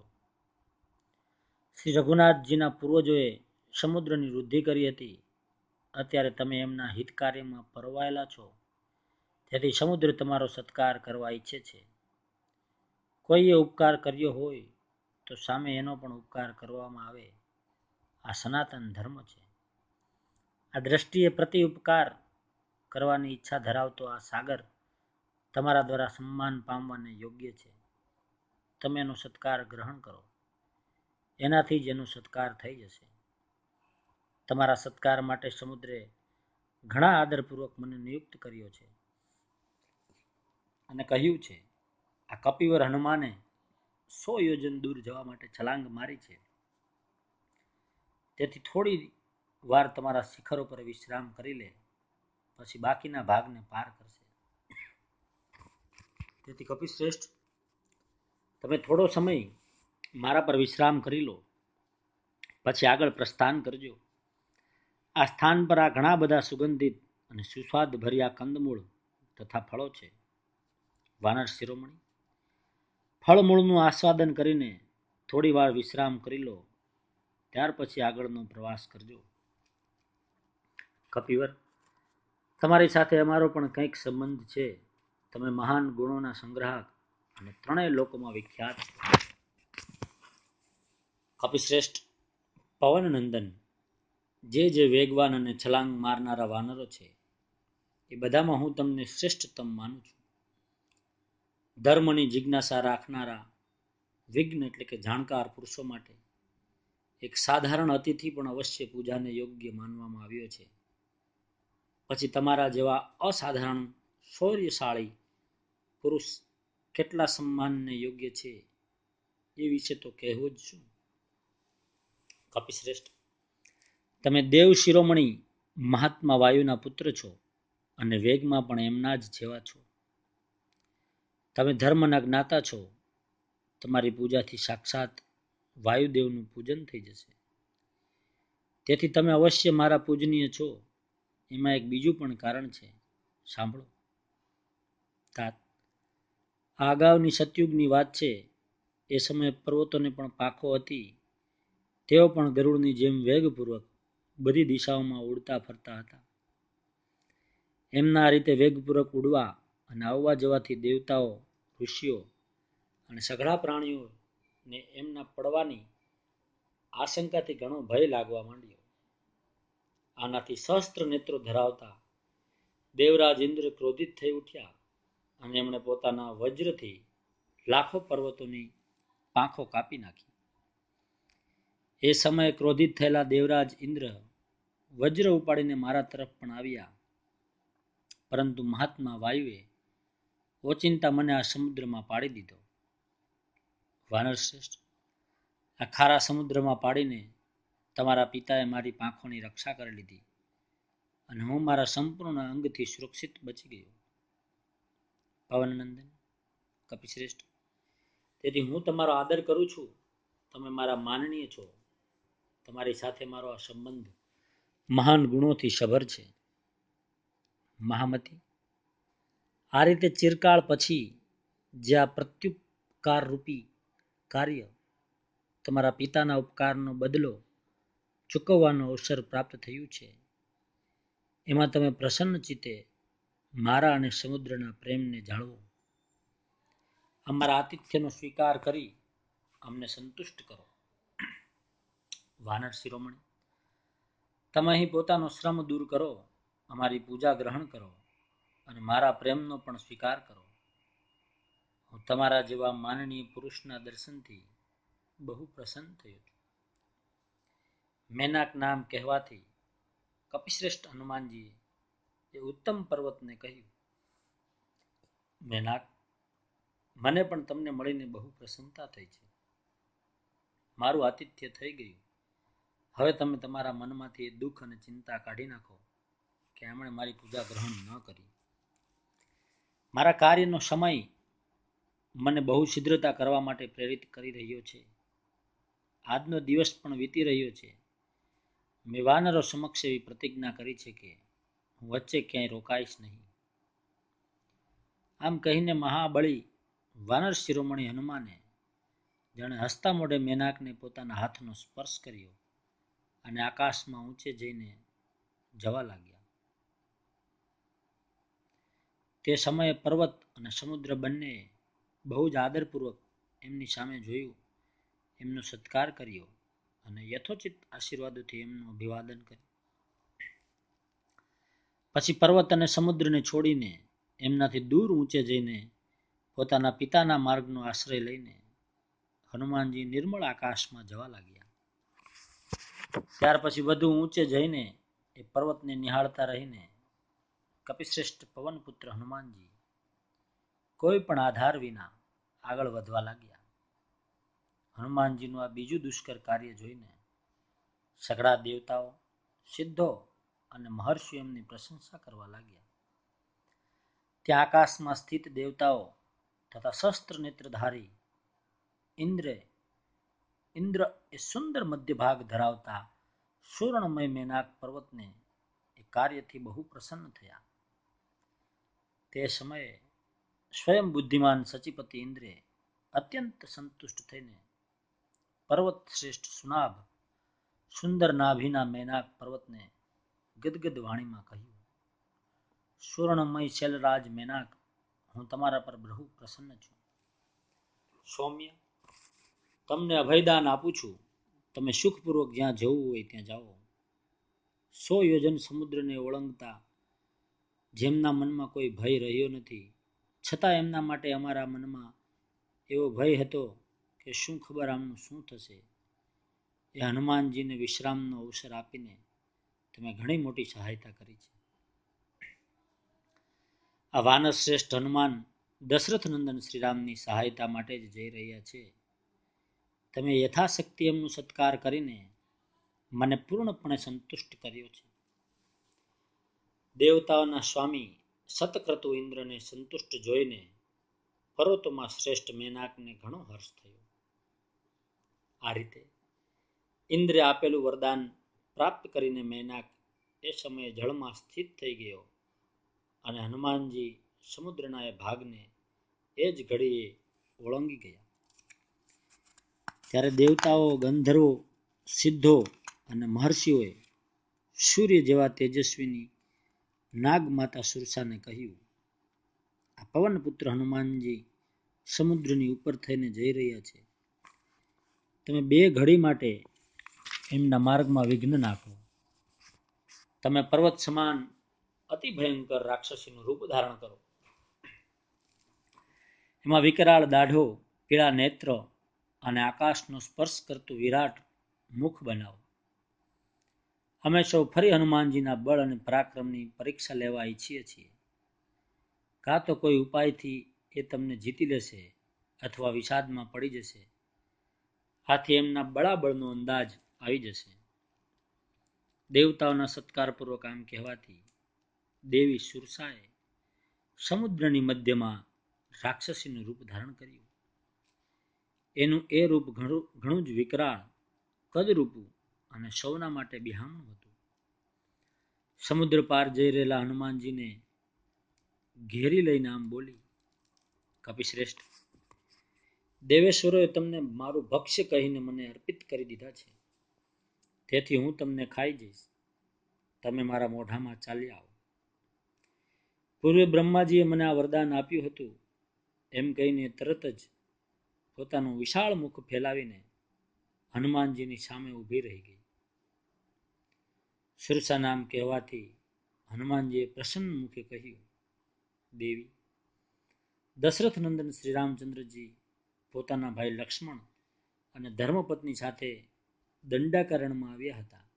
શ્રી રઘુનાથજીના પૂર્વજોએ સમુદ્રની વૃદ્ધિ કરી હતી. અત્યારે તમે એમના હિત કાર્યમાં પરોવાયેલા છો, તેથી સમુદ્ર તમારો સત્કાર કરવા ઈચ્છે છે. કોઈએ ઉપકાર કર્યો હોય તો સામે એનો પણ ઉપકાર કરવામાં આવે, આ સનાતન ધર્મ છે. આ દ્રષ્ટિએ પ્રતિ ઉપકાર કરવાની ઈચ્છા ધરાવતો આ સાગર તમારા દ્વારા સન્માન પામવાને યોગ્ય છે. તમે એનો સત્કાર ગ્રહણ કરો, એનાથી જ એનો સત્કાર થઈ જશે. તમારા સત્કાર માટે સમુદ્રે ઘણા આદરપૂર્વક મને નિયુક્ત કર્યો છે અને કહ્યું છે, આ કપિવર હનુમાને 100 યોજન દૂર જવા માટે છલાંગ મારી છે. તેથી થોડી વાર તમારા શિખરો પર વિશ્રામ કરી લે, પછી બાકીના ભાગને પાર કરશે. તેથી કપિશ્રેષ્ઠ, તમે થોડો સમય મારા પર વિશ્રામ કરી લો, પછી આગળ પ્રસ્થાન કરજો. આ સ્થાન પર આ ઘણા બધા સુગંધિત અને સુસ્વાદ ભર્યા કંદમૂળ તથા ફળો છે. વાનર શિરોમણી, ફળમૂળનું આસ્વાદન કરીને થોડી વાર વિશ્રામ કરી લો, ત્યાર પછી આગળનો પ્રવાસ કરજો. કપિવર, તમારી સાથે અમારો પણ કંઈક સંબંધ છે. તમે મહાન ગુણોના સંગ્રાહક અને ત્રણેય લોકોમાં વિખ્યાત છો. કપિશ્રેષ્ઠ, પવનનંદન, જે વેગવાન અને છલાંગ મારનારા વાનરો છે, એ બધામાં હું તમને શ્રેષ્ઠતમ માનું છું. ધર્મની જિજ્ઞાસા રાખનારા વિજ્ઞ એટલે કે જાણકાર પુરુષો માટે એક સાધારણ અતિથિ પણ અવશ્ય પૂજાને યોગ્ય માનવામાં આવ્યો છે. પછી તમારા જેવા અસાધારણ શૌર્યશાળી પુરુષ કેટલા સન્માનને યોગ્ય છે એ વિશે તો કહેવું જ શું. કપિશ્રેષ્ઠ, તમે દેવ શિરોમણી મહાત્મા વાયુના પુત્ર છો અને વેગમાં પણ એમના જ જેવા છો. તમે ધર્મના જ્ઞાતા છો. તમારી પૂજાથી સાક્ષાત વાયુદેવનું પૂજન થઈ જશે. તેથી તમે અવશ્ય મારા પૂજનીય છો. એમાં એક બીજું પણ કારણ છે, સાંભળો. तात, આ અગાઉની સતયુગની વાત છે. એ સમયે પર્વતોને પણ પાંખો હતી. તેઓ પણ ગરુડની જેમ વેગપૂર્વક બધી દિશાઓમાં ઉડતા ફરતા હતા. એમના આ રીતે વેગપૂર્વક ઉડવા અને આવવા જવાથી દેવતાઓ, ઋષિઓ અને સઘળા પ્રાણીઓને એમના પડવાની આશંકાથી ઘણો ભય લાગવા માંડ્યો. આનાથી સહસ્ત્ર નેત્રો ધરાવતા દેવરાજ ઇન્દ્ર ક્રોધિત થઈ ઉઠ્યા અને એમણે પોતાના વજ્રથી લાખો પર્વતોની પાંખો કાપી નાખી. એ સમયે ક્રોધિત થયેલા દેવરાજ ઇન્દ્ર વજ્ર ઉપાડીને મારા તરફ પણ આવ્યા, પરંતુ મહાત્મા વાયુએ ઓચિંતા મને આ સમુદ્રમાં પાડી દીધો. વાનર શ્રેષ્ઠ, આ ખારા સમુદ્રમાં પાડીને તમારા પિતાએ મારી પાંખોની રક્ષા કરી લીધી અને હું મારા સંપૂર્ણ અંગથી સુરક્ષિત બચી ગયો. પવનનંદન, કપિશ્રેષ્ઠ, તેથી હું તમારો આદર કરું છું. તમે મારા માનનીય છો. તમારી સાથે મારો આ સંબંધ મહાન ગુણોથી સભર છે. મહામતી, આ રીતે ચિરકાળ પછી જે આ પ્રત્યુપકાર રૂપી કાર્ય તમારા પિતાના ઉપકારનો બદલો ચૂકવવાનો અવસર પ્રાપ્ત થયું છે, એમાં તમે પ્રસન્ન ચિત્તે મારા અને સમુદ્રના પ્રેમને જાળવો. અમારા આતિથ્યનો સ્વીકાર કરી અમને સંતુષ્ટ કરો. વાનર શિરોમણી, તમે અહીં પોતાનો શ્રમ દૂર કરો, અમારી પૂજા ગ્રહણ કરો અને મારા પ્રેમનો પણ સ્વીકાર કરો. હું તમારા જેવા માનનીય પુરુષના દર્શનથી બહુ પ્રસન્ન થયો છું. મેનાક નામ કહેવાથી કપિશ્રેષ્ઠ હનુમાનજીએ એ ઉત્તમ પર્વતને કહ્યું, મેનાક, મને પણ તમને મળીને બહુ પ્રસન્નતા થઈ છે. મારું આતિથ્ય થઈ ગયું. હવે તમે તમારા મનમાંથી એ દુઃખ અને ચિંતા કાઢી નાખો કે એમણે મારી પૂજા ગ્રહણ ન કરી. મારા કાર્યનો સમય મને બહુ શીઘ્રતા કરવા માટે પ્રેરિત કરી રહ્યો છે. આજનો દિવસ પણ વીતી રહ્યો છે. મેં વાનરો સમક્ષ એવી પ્રતિજ્ઞા કરી છે કે હું વચ્ચે ક્યાંય રોકાઈશ નહીં. આમ કહીને મહાબળી વાનર શિરોમણી હનુમાને જાણે હસતા મોઢે મેનાકને પોતાના હાથનો સ્પર્શ કર્યો અને આકાશમાં ઊંચે જઈને જવા લાગ્યા. તે સમયે પર્વત અને સમુદ્ર બંને બહુ જ આદરપૂર્વક એમની સામે જોયું, એમનો સત્કાર કર્યો અને યથોચિત આશીર્વાદોથી એમનું અભિવાદન કર્યું. પછી પર્વત અને સમુદ્રને છોડીને એમનાથી દૂર ઊંચે જઈને પોતાના પિતાના માર્ગનો આશ્રય લઈને હનુમાનજી નિર્મળ આકાશમાં જવા લાગ્યા. ત્યાર પછી વધુ ઊંચે જઈને એ પર્વતને નિહાળતા રહીને કપિશ્રેષ્ઠ પવનપુત્ર હનુમાનજી કોઈ પણ આધાર વિના આગળ વધવા લાગ્યા. હનુમાનજીનું આ બીજું દુષ્કર કાર્ય જોઈને સઘળા દેવતાઓ, સિદ્ધો અને મહર્ષિઓ એમની પ્રશંસા કરવા લાગ્યા. ત્યાં આકાશમાં સ્થિત દેવતાઓ તથા શસ્ત્ર નેત્રધારી ઇન્દ્ર એ સુંદર મધ્ય ભાગ ધરાવતા સુવર્ણમય મેનાક પર્વતને એ કાર્યથી બહુ પ્રસન્ન થયા. તે સમયે સ્વયં બુદ્ધિમાન સચિપતિ ઇન્દ્રે અત્યંત સંતુષ્ટ થઈને પર્વત શ્રેષ્ઠ સુનાભ સુંદર નાભીના મેનાક પર્વતને ગદગદ વાણીમાં કહ્યું, સુવર્ણમય શૈલરાજ મેનાક, હું તમારા પર બહુ પ્રસન્ન છું. સૌમ્ય, તમને અભયદાન આપું છું. તમે સુખપૂર્વક જ્યાં જવું હોય ત્યાં જાઓ. 100 યોજન સમુદ્રને ઓળંગતા જેમના મનમાં કોઈ ભય રહ્યો નથી, છતાં એમના માટે અમારા મનમાં એવો ભય હતો કે શું ખબર આમનું શું થશે. એ હનુમાનજીને વિશ્રામનો અવસર આપીને તમે ઘણી મોટી સહાયતા કરી છે. આ વાનર શ્રેષ્ઠ હનુમાન દશરથ નંદન શ્રીરામની સહાયતા માટે જ જઈ રહ્યા છે. તમે યથાશક્તિ એમનો સત્કાર કરીને મને પૂર્ણપણે સંતુષ્ટ કર્યો છે. દેવતાઓના સ્વામી સતક્રતુ ઇન્દ્રને સંતુષ્ટ જોઈને પર્વતોમાં શ્રેષ્ઠ મેનાકને ઘણો હર્ષ થયો. આ રીતે ઇન્દ્રે આપેલું વરદાન પ્રાપ્ત કરીને મેનાક એ સમયે જળમાં સ્થિત થઈ ગયો અને હનુમાનજી સમુદ્રના એ ભાગને એ જ ઘડીએ ઓળંગી ગયા. ત્યારે દેવતાઓ, ગંધર્વો, સિદ્ધો અને મહર્ષિઓએ સૂર્ય જેવા તેજસ્વીની નાગમાતા સુરસાને કહ્યું, આ પવનપુત્ર હનુમાનજી સમુદ્રની ઉપર થઈને જઈ રહ્યા છે. તમે 2 ઘડી માટે એમના માર્ગમાં વિઘ્ન નાખો. તમે પર્વત સમાન અતિ ભયંકર રાક્ષસીનું રૂપ ધારણ કરો. એમાં વિકરાળ દાઢો, પીળા નેત્ર અને આકાશનો સ્પર્શ કરતું વિરાટ મુખ બનાવો. અમે સૌ ફરી હનુમાનજીના બળ અને પરાક્રમની પરીક્ષા લેવા ઈચ્છીએ છીએ. કાં તો કોઈ ઉપાયથી એ તમને જીતી લેશે અથવા વિષાદમાં પડી જશે. આથી એમના બળાબળનો અંદાજ આવી જશે. દેવતાઓના સત્કારપૂર્વક આમ કહેવાથી દેવી સુરસાએ સમુદ્રની મધ્યમાં રાક્ષસીનું રૂપ ધારણ કર્યું. એનું એ રૂપ ઘણું જ વિકરાળ, કદરૂપું અને સૌના માટે બિહામણું હતું. સમુદ્ર પાર જઈ રહેલા હનુમાનજીને ઘેરી લઈને આમ બોલી, કપિશ્રેષ્ઠ, દેવેશ્વરોએ તમને મારું ભક્ષ્ય કહીને મને અર્પિત કરી દીધા છે, તેથી હું તમને ખાઈ જઈશ. તમે મારા મોઢામાં ચાલી આવો. પૂર્વે બ્રહ્માજીએ મને આ વરદાન આપ્યું હતું એમ કહીને તરત જ પોતાનું વિશાળ મુખ ફેલાવીને હનુમાનજીની સામે ઊભી રહી ગઈ. સુરસા નામ કહેવાથી હનુમાનજીએ પ્રસન્ન મુખે કહ્યું, દેવી, દશરથ નંદન શ્રી રામચંદ્રજી પોતાના ભાઈ લક્ષ્મણ અને ધર્મપત્ની સાથે દંડાકારણમાં આવ્યા હતા.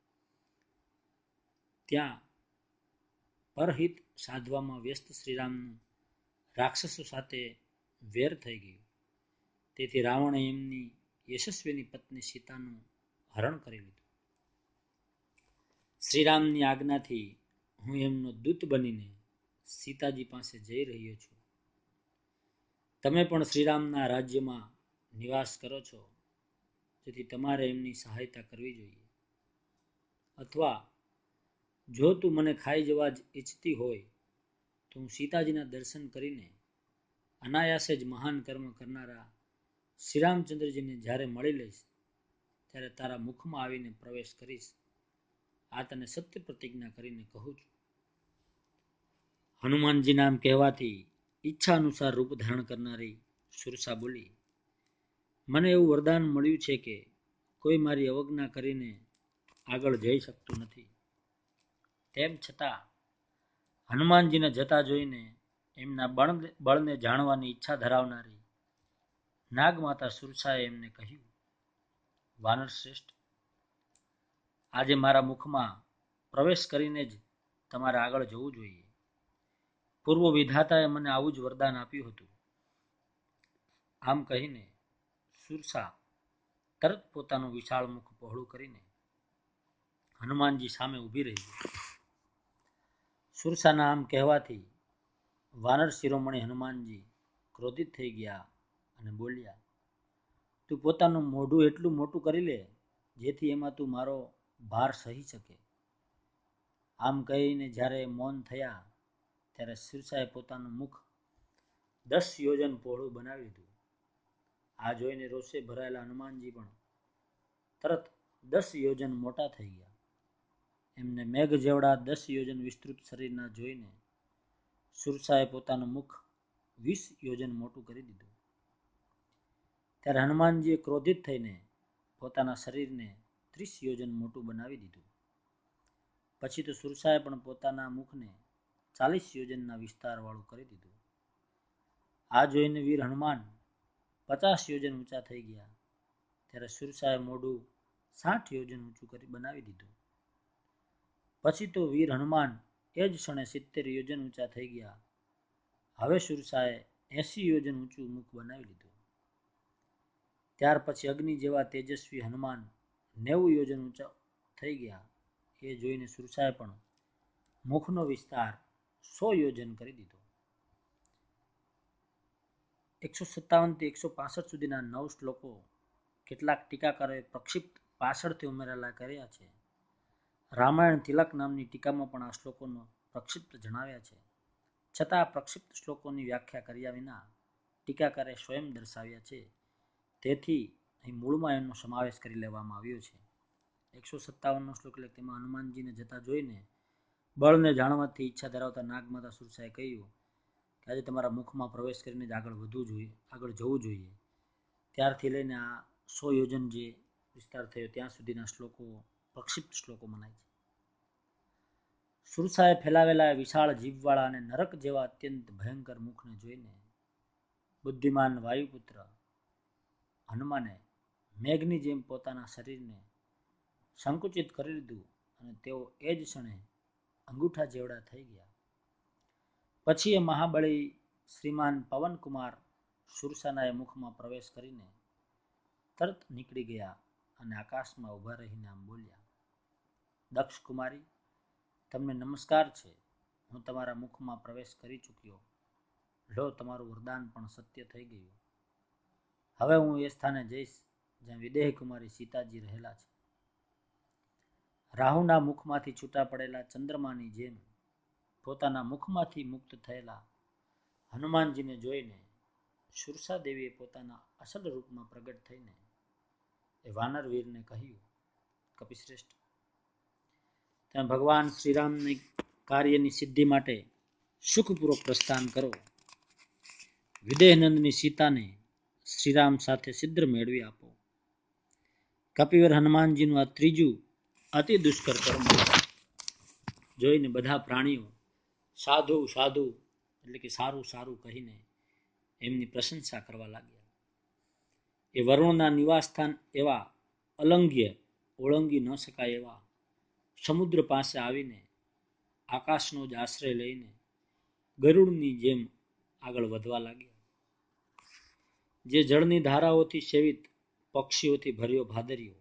ત્યાં પરહિત સાધવામાં વ્યસ્ત શ્રીરામનું રાક્ષસો સાથે વેર થઈ ગયું. તેથી રાવણે એમની યશસ્વીની પત્ની સીતાનું હરણ કરી લીધું. શ્રીરામની આજ્ઞાથી હું એમનો દૂત બનીને સીતાજી પાસે જઈ રહ્યો છું. તમે પણ શ્રીરામના રાજ્યમાં નિવાસ કરો છો, તેથી તમારે એમની સહાયતા કરવી જોઈએ. અથવા જો તું મને ખાઈ જવા જ ઈચ્છતી હોય તો હું સીતાજીના દર્શન કરીને અનાયાસે જ મહાન કર્મ કરનારા શ્રીરામચંદ્રજીને જ્યારે મળી લઈશ ત્યારે તારા મુખમાં આવીને પ્રવેશ કરીશ. આ તને સત્ય પ્રતિજ્ઞા કરીને કહું છું. હનુમાનજી નામ કહેવાથી ઈચ્છા અનુસાર રૂપ ધારણ કરનારી સુરસા બોલી, મને એવું વરદાન મળ્યું છે કે કોઈ મારી અવજ્ઞા કરીને આગળ જઈ શકતું નથી. તેમ છતાં હનુમાનજીને જતા જોઈને એમના બળને જાણવાની ઈચ્છા ધરાવનારી નાગમાતા સુરસાએ એમને કહ્યું, વાનર શ્રેષ્ઠ, આજે મારા મુખમાં પ્રવેશ કરીને જ તમારે આગળ જવું જોઈએ. પૂર્વ વિધાતાએ મને આવું જ વરદાન આપ્યું હતું. આમ કહીને સુરસા તરત પોતાનું વિશાળ મુખ પહોળું કરીને હનુમાનજી સામે ઊભી રહી ગઈ. સુરસાના આમ કહેવાથી વાનર શિરોમણી હનુમાનજી ક્રોધિત થઈ ગયા અને બોલ્યા, તું પોતાનું મોઢું એટલું મોટું કરી લે જેથી એમાં તું મારો ભાર સહી શકે. આમ કહીને જ્યારે મૌન થયા ત્યારે સુરસાએ પોતાનું મુખ 10 યોજન પહોળું બનાવી દીધું. આ જોઈને રોષે ભરાયેલા હનુમાનજી પણ તરત 10 યોજન મોટા થઈ ગયા. એમને મેઘ જેવડા 10 યોજન વિસ્તૃત શરીરના જોઈને સુરસાએ પોતાનું મુખ 20 યોજન મોટું કરી દીધું. ત્યારે હનુમાનજીએ ક્રોધિત થઈને પોતાના શરીરને 30 યોજન મોટું બનાવી દીધું. પછી તો સુરસાએ પણ પોતાના મુખને 40 યોજનના વિસ્તારવાળું કરી દીધું. આ જોઈને વીર હનુમાન 50 યોજન ઊંચા થઈ ગયા. ત્યારે સુરસાએ મોઢું 60 યોજન ઊંચું કરી બનાવી દીધું. પછી તો વીર હનુમાન એ જ ક્ષણે 70 યોજન ઊંચા થઈ ગયા. હવે સુરસાએ 80 યોજન ઊંચું મુખ બનાવી લીધું. ત્યાર પછી અગ્નિ જેવા તેજસ્વી હનુમાન 90 યોજન ઊંચા થઈ ગયા. એ જોઈને સુરસાએ પણ મુખનો વિસ્તાર 100 યોજન કરી દીધો. 157 થી 165 સુધીના 9 શ્લોકો કેટલાક ટીકાકારોએ પ્રક્ષિપ્ત પાછળથી ઉમેરેલા કર્યા છે. રામાયણ તિલક નામની ટીકામાં પણ આ શ્લોકોનો પ્રક્ષિપ્ત જણાવ્યા છે. છતાં આ પ્રક્ષિપ્ત શ્લોકોની વ્યાખ્યા કર્યા વિના ટીકાકારે સ્વયં દર્શાવ્યા છે. તેથી અહીં મૂળમાં એમનો સમાવેશ કરી લેવામાં આવ્યો છે. 157નો શ્લોક એટલે તેમાં હનુમાનજીને જતા જોઈને બળને જાણવાથી ઈચ્છા ધરાવતા નાગમાતા સુરસાએ કહ્યું કે આજે તમારા મુખમાં પ્રવેશ કરીને જ આગળ જવું જોઈએ. ત્યારથી લઈને આ 100 યોજન જે વિસ્તાર થયો ત્યાં સુધીના શ્લોકો પ્રક્ષિપ્ત શ્લોકો મનાય છે. સુરસાએ ફેલાવેલા વિશાળ જીભવાળા અને નરક જેવા અત્યંત ભયંકર મુખને જોઈને બુદ્ધિમાન વાયુપુત્ર હનુમાને મેઘની જેમ પોતાના શરીરને સંકુચિત કરી લીધું અને તેઓ એ જ ક્ષણે અંગૂઠા જેવડા થઈ ગયા. પછી એ મહાબળી શ્રીમાન પવનકુમાર સુરસાના મુખમાં પ્રવેશ કરીને તરત નીકળી ગયા અને આકાશમાં ઊભા રહીને આમ બોલ્યા, દક્ષ કુમારી, તમને નમસ્કાર છે. હું તમારા મુખમાં પ્રવેશ કરી ચૂક્યો. લો, તમારું વરદાન પણ સત્ય થઈ ગયું. હવે હું એ સ્થાને જઈશ જ્યાં વિદેહ કુમારી સીતાજી રહેલા છે. રાહુના મુખમાંથી છૂટા પડેલા ચંદ્રમાની જેમ પોતાના મુખમાંથી મુક્ત થયેલા હનુમાનજીને જોઈને સુરસા દેવીએ પોતાના અસલ રૂપમાં પ્રગટ થઈને એ વાનરવીરને કહ્યું, કપિશ્રેષ્ઠ, તમે ભગવાન શ્રીરામની કાર્યની સિદ્ધિ માટે સુખપૂર્વક પ્રસ્થાન કરો. વિદેહનંદની સીતાને શ્રીરામ સાથે સિદ્ધ મેળવી આપો. કપિવર હનુમાનજીનું આ ત્રીજું અતિ દુષ્કર કર્મ જોઈને બધા પ્રાણીઓ સાધુ સાધુ એટલે કે સારું સારું કહીને એમની પ્રશંસા કરવા લાગ્યા. એ વરુણના નિવાસસ્થાન એવા અલંઘ્ય ઓળંગી ન શકાય એવા સમુદ્ર પાસે આવીને આકાશનો જ આશ્રય લઈને ગરુડની જેમ આગળ વધવા લાગ્યા. જે જળની ધારાઓથી સેવિત પક્ષીઓથી ભર્યો ભાદર્યો,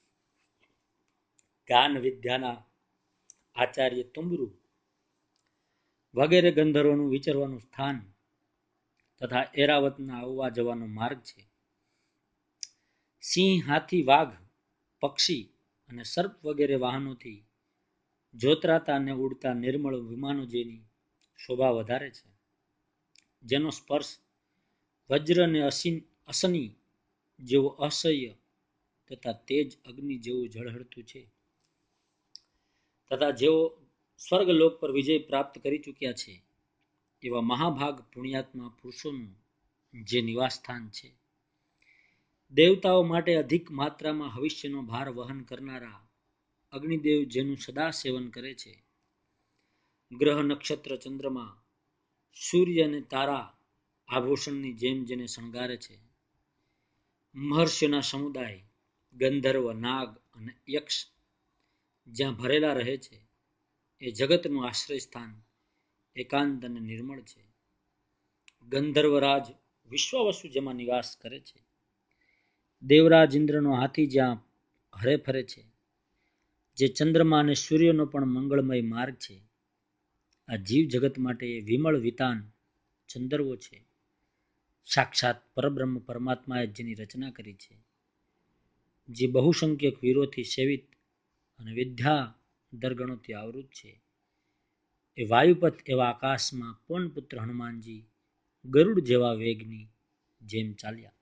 ગાન વિદ્યાના આચાર્ય તુંબરુ વગેરે ગંધર્વોનું વિચરવાનું સ્થાન તથા એરાવતના આવવા જવાનો માર્ગ છે. સિંહ, હાથી, વાઘ, પક્ષી અને સર્પ વગેરે વાહનોથી જોતરાતા અને ઉડતા નિર્મળ વિમાનો જેની શોભા વધારે છે, જેનો સ્પર્શ વજ્ર અને અસની જેવો અસહ્ય તથા તેજ અગ્નિ જેવું ઝળહળતું છે, તથા જેઓ સ્વર્ગલોક પર વિજય પ્રાપ્ત કરી ચૂક્યા છે એવા મહાભાગ પુણ્યાત્મા પુરુષોનું જે નિવાસસ્થાન છે. દેવતાઓ માટે અધિક માત્રામાં ભવિષ્યનો ભાર વહન કરનારા અગ્નિદેવ જેનું સદા સેવન કરે છે, ગ્રહ, નક્ષત્ર, ચંદ્રમા, સૂર્ય અને તારા આભૂષણની જેમ જેને શણગારે છે, મહર્ષિઓના સમુદાય ગંધર્વ, નાગ અને યક્ષ જ્યાં ભરેલા રહે છે, એ જગતનું આશ્રય સ્થાન એકાંત અને નિર્મળ છે. ગંધર્વરાજ વિશ્વાવસુ જેમાં નિવાસ કરે છે, દેવરાજ ઇન્દ્રનો હાથી જ્યાં હરે ફરે છે, જે ચંદ્રમા અને સૂર્યનો પણ મંગળમય માર્ગ છે, આ જીવ જગત માટે એ વિમળ વિતાન ચંદર્વો છે. સાક્ષાત પરબ્રહ્મ પરમાત્માએ જેની રચના કરી છે, જે બહુસંખ્યક વીરોથી સેવિત અને વિદ્યા દરગણોથી આવૃત છે, એ વાયુપથ એવા આકાશમાં પવનપુત્ર હનુમાનજી ગરુડ જેવા વેગની જેમ ચાલ્યા.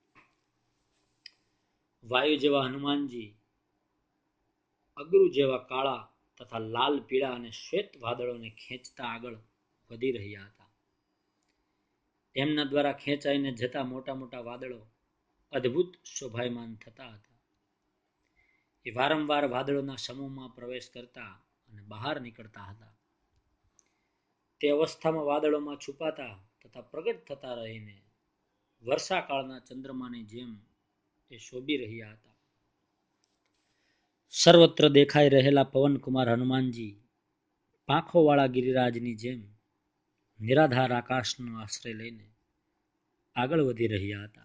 વાયુ જેવા હનુમાનજી અગરુ જેવા કાળા તથા લાલ, પીળા અને શ્વેત વાદળોને ખેંચતા આગળ વધી રહ્યા હતા. તેમના દ્વારા ખેંચાઈને જતા મોટા મોટા વાદળો અદ્ભુત શોભાયમાન થતા હતા. એ વારંવાર વાદળોના સમૂહમાં પ્રવેશ કરતા અને બહાર નીકળતા હતા. તે અવસ્થામાં વાદળોમાં છુપાતા તથા પ્રગટ થતા રહીને વર્ષાકાળના ચંદ્રમાની જેમ એ શોભી રહ્યા હતા. સર્વત્ર દેખાઈ રહેલા પવનકુમાર હનુમાનજી પાંખોવાળા ગિરિરાજની જેમ નિરાધાર આકાશનો આશ્રય લઈને આગળ વધી રહ્યા હતા.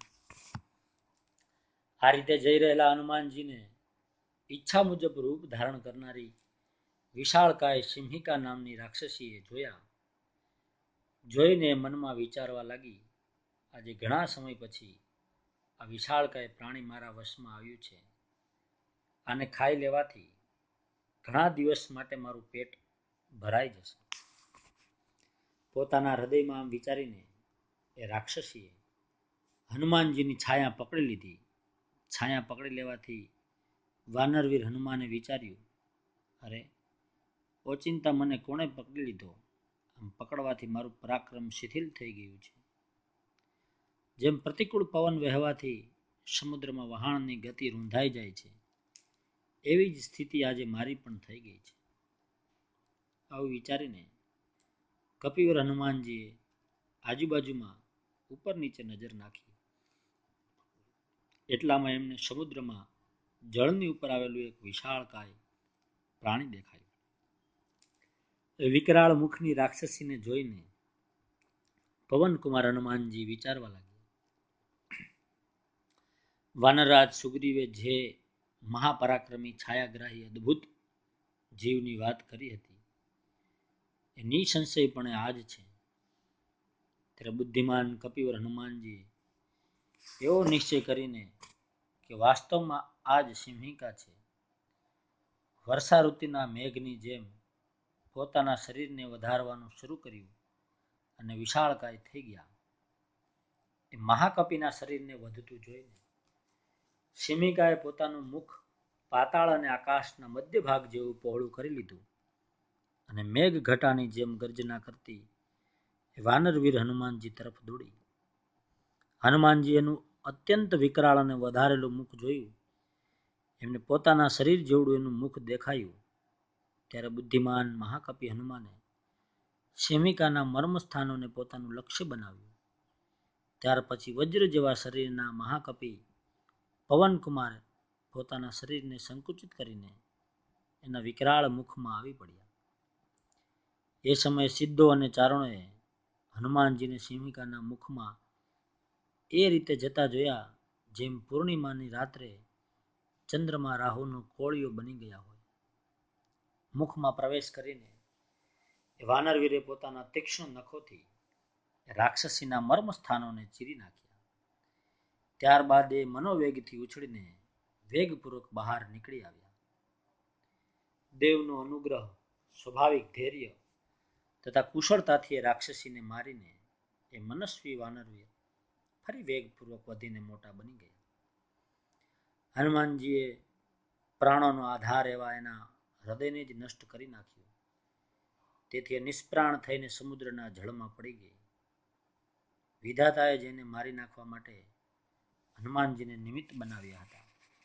આ રીતે જઈ રહેલા હનુમાનજીને ઈચ્છા મુજબ રૂપ ધારણ કરનારી વિશાળકાય સિંહિકા નામની રાક્ષસીએ જોયા. જોઈને મનમાં વિચારવા લાગી, આજે ઘણા સમય પછી આ વિશાળકાય પ્રાણી મારા વશમાં આવ્યું છે. આને ખાઈ લેવાથી ઘણા દિવસ માટે મારું પેટ ભરાઈ જશે. પોતાના હૃદયમાં આમ વિચારીને એ રાક્ષસીએ હનુમાનજીની છાયા પકડી લીધી. છાયા પકડી લેવાથી વાનરવીર હનુમાને વિચાર્યું, અરે ઓચિંતા મને કોણે પકડી લીધો? આમ પકડવાથી મારું પરાક્રમ શિથિલ થઈ ગયું છે. જેમ પ્રતિકૂળ પવન વહેવાથી સમુદ્રમાં વહાણની ગતિ રૂંધાઈ જાય છે, એવી જ સ્થિતિ આજે મારી પણ થઈ ગઈ છે. આવું વિચારીને કપિવર હનુમાનજીએ આજુબાજુમાં ઉપર નીચે નજર નાખી. એટલામાં એમને સમુદ્રમાં જળની ઉપર આવેલું એક વિશાળકાય પ્રાણી દેખાયું. વિકરાળ મુખની રાક્ષસીને જોઈને પવનકુમાર હનુમાનજી વિચારવા લાગ્યા, વાનરરાજ સુગ્રીવે જે મહાપરાક્રમી છાયાગ્રાહી અદ્ભુત જીવની વાત કરી હતી એ નિસંશયપણે આ જ છે. ત્યારે બુદ્ધિમાન કપિવર હનુમાનજી એવો નિશ્ચય કરીને કે વાસ્તવમાં આ જ સિંહિકા છે. વર્ષા ઋતુના મેઘની જેમ પોતાના શરીરને વધારવાનું શરૂ કર્યું અને વિશાળકાય થઈ ગયા. એ મહાકપિના શરીરને વધતું જોઈને સિંહિકાએ પોતાનું મુખ પાતાળ અને આકાશના મધ્ય ભાગ જેવું પહોળું કરી લીધું અને મેઘ ઘટાની જેમ ગર્જના કરતી વાનરવીર હનુમાનજી તરફ દોડી. હનુમાનજી એનું અત્યંત વિકરાળ અને વધારેલું મુખ જોયું. એમને પોતાના શરીર જેવડું એનું મુખ દેખાયું. ત્યારે બુદ્ધિમાન મહાકપિ હનુમાને સિંહિકાના મર્મ સ્થાનોને પોતાનું લક્ષ્ય બનાવ્યું. ત્યાર પછી વજ્ર જેવા શરીરના મહાકપિ પવનકુમારે પોતાના શરીરને સંકુચિત કરીને એના વિકરાળ મુખમાં આવી પડ્યા. એ સમયે સિદ્ધો અને ચારણોએ હનુમાનજીને સિંહિકાના મુખમાં એ રીતે જતા જોયા જેમ પૂર્ણિમાની રાત્રે ચંદ્રમાં રાહુનો કોળિયો બની ગયા હોય. મુખમાં પ્રવેશ કરીને એ વાનરવીરે પોતાના તીક્ષ્ણ નખોથી રાક્ષસીના મર્મ સ્થાનોને ચીરી નાખ્યા. ત્યારબાદ એ મનોવેગથી ઉછળીને વેગપૂર્વક બહાર નીકળી આવ્યા. દેવનો અનુગ્રહ, સ્વાભાવિક ધૈર્ય તથા કુશળતાથી એ રાક્ષસીને મારીને એ મનસ્વી વાનરવીર ફરી વેગપૂર્વક વધીને મોટા બની ગયા. હનુમાનજીએ પ્રાણોનો આધાર એવા એના હૃદયને જ નષ્ટ કરી નાખ્યું. તેથી એ નિષ્પ્રાણ થઈને સમુદ્રના જળમાં પડી ગઈ. વિધાતાએ જેને મારી નાખવા માટે હનુમાનજીને નિમિત્ત બનાવ્યા હતા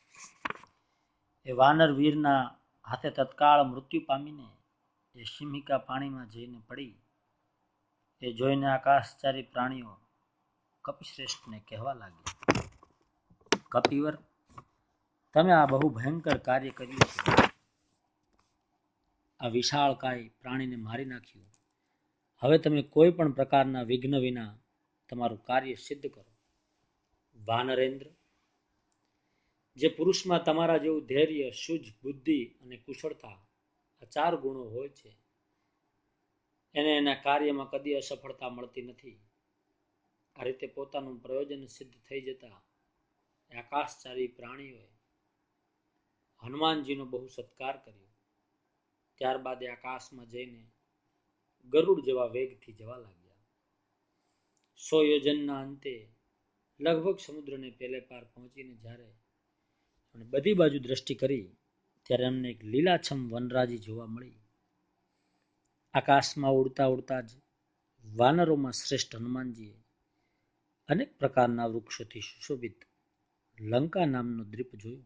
એ વાનર વીરના હાથે તત્કાળ મૃત્યુ પામીને એ સિંહિકા પાણીમાં જઈને પડી. એ જોઈને આકાશચારી પ્રાણીઓ કપિશ્રેષ્ઠને કહેવા લાગ્યા, કપિવર, તમે આ બહુ ભયંકર કાર્ય કર્યું છે. આ વિશાળકાય પ્રાણીને મારી નાખ્યું. હવે તમે કોઈ પણ પ્રકારના વિઘ્ન વિના તમારું કાર્ય સિદ્ધ કરો. વાનરેન્દ્ર, જે પુરુષમાં તમારા જેવું ધૈર્ય, શુદ્ધ બુદ્ધિ અને કુશળતા આ 4 ગુણો હોય છે એને એના કાર્યમાં કદી અસફળતા મળતી નથી. આ રીતે પોતાનું પ્રયોજન સિદ્ધ થઈ જતા આકાશચારી પ્રાણીઓએ હનુમાનજીનો બહુ સત્કાર કર્યો. ત્યારબાદ એ આકાશમાં જઈને ગરુડ જેવા વેગથી જવા લાગ્યા. 100 યોજનના અંતે લગભગ સમુદ્રને પેલે પાર પહોંચીને જ્યારે એમણે બધી બાજુ દ્રષ્ટિ કરી ત્યારે એમને એક લીલાછમ વનરાજી જોવા મળી. આકાશમાં ઉડતા ઉડતા જ વાનરોમાં શ્રેષ્ઠ હનુમાનજીએ અનેક પ્રકારના વૃક્ષોથી સુશોભિત લંકા નામનો દ્વીપ જોયો.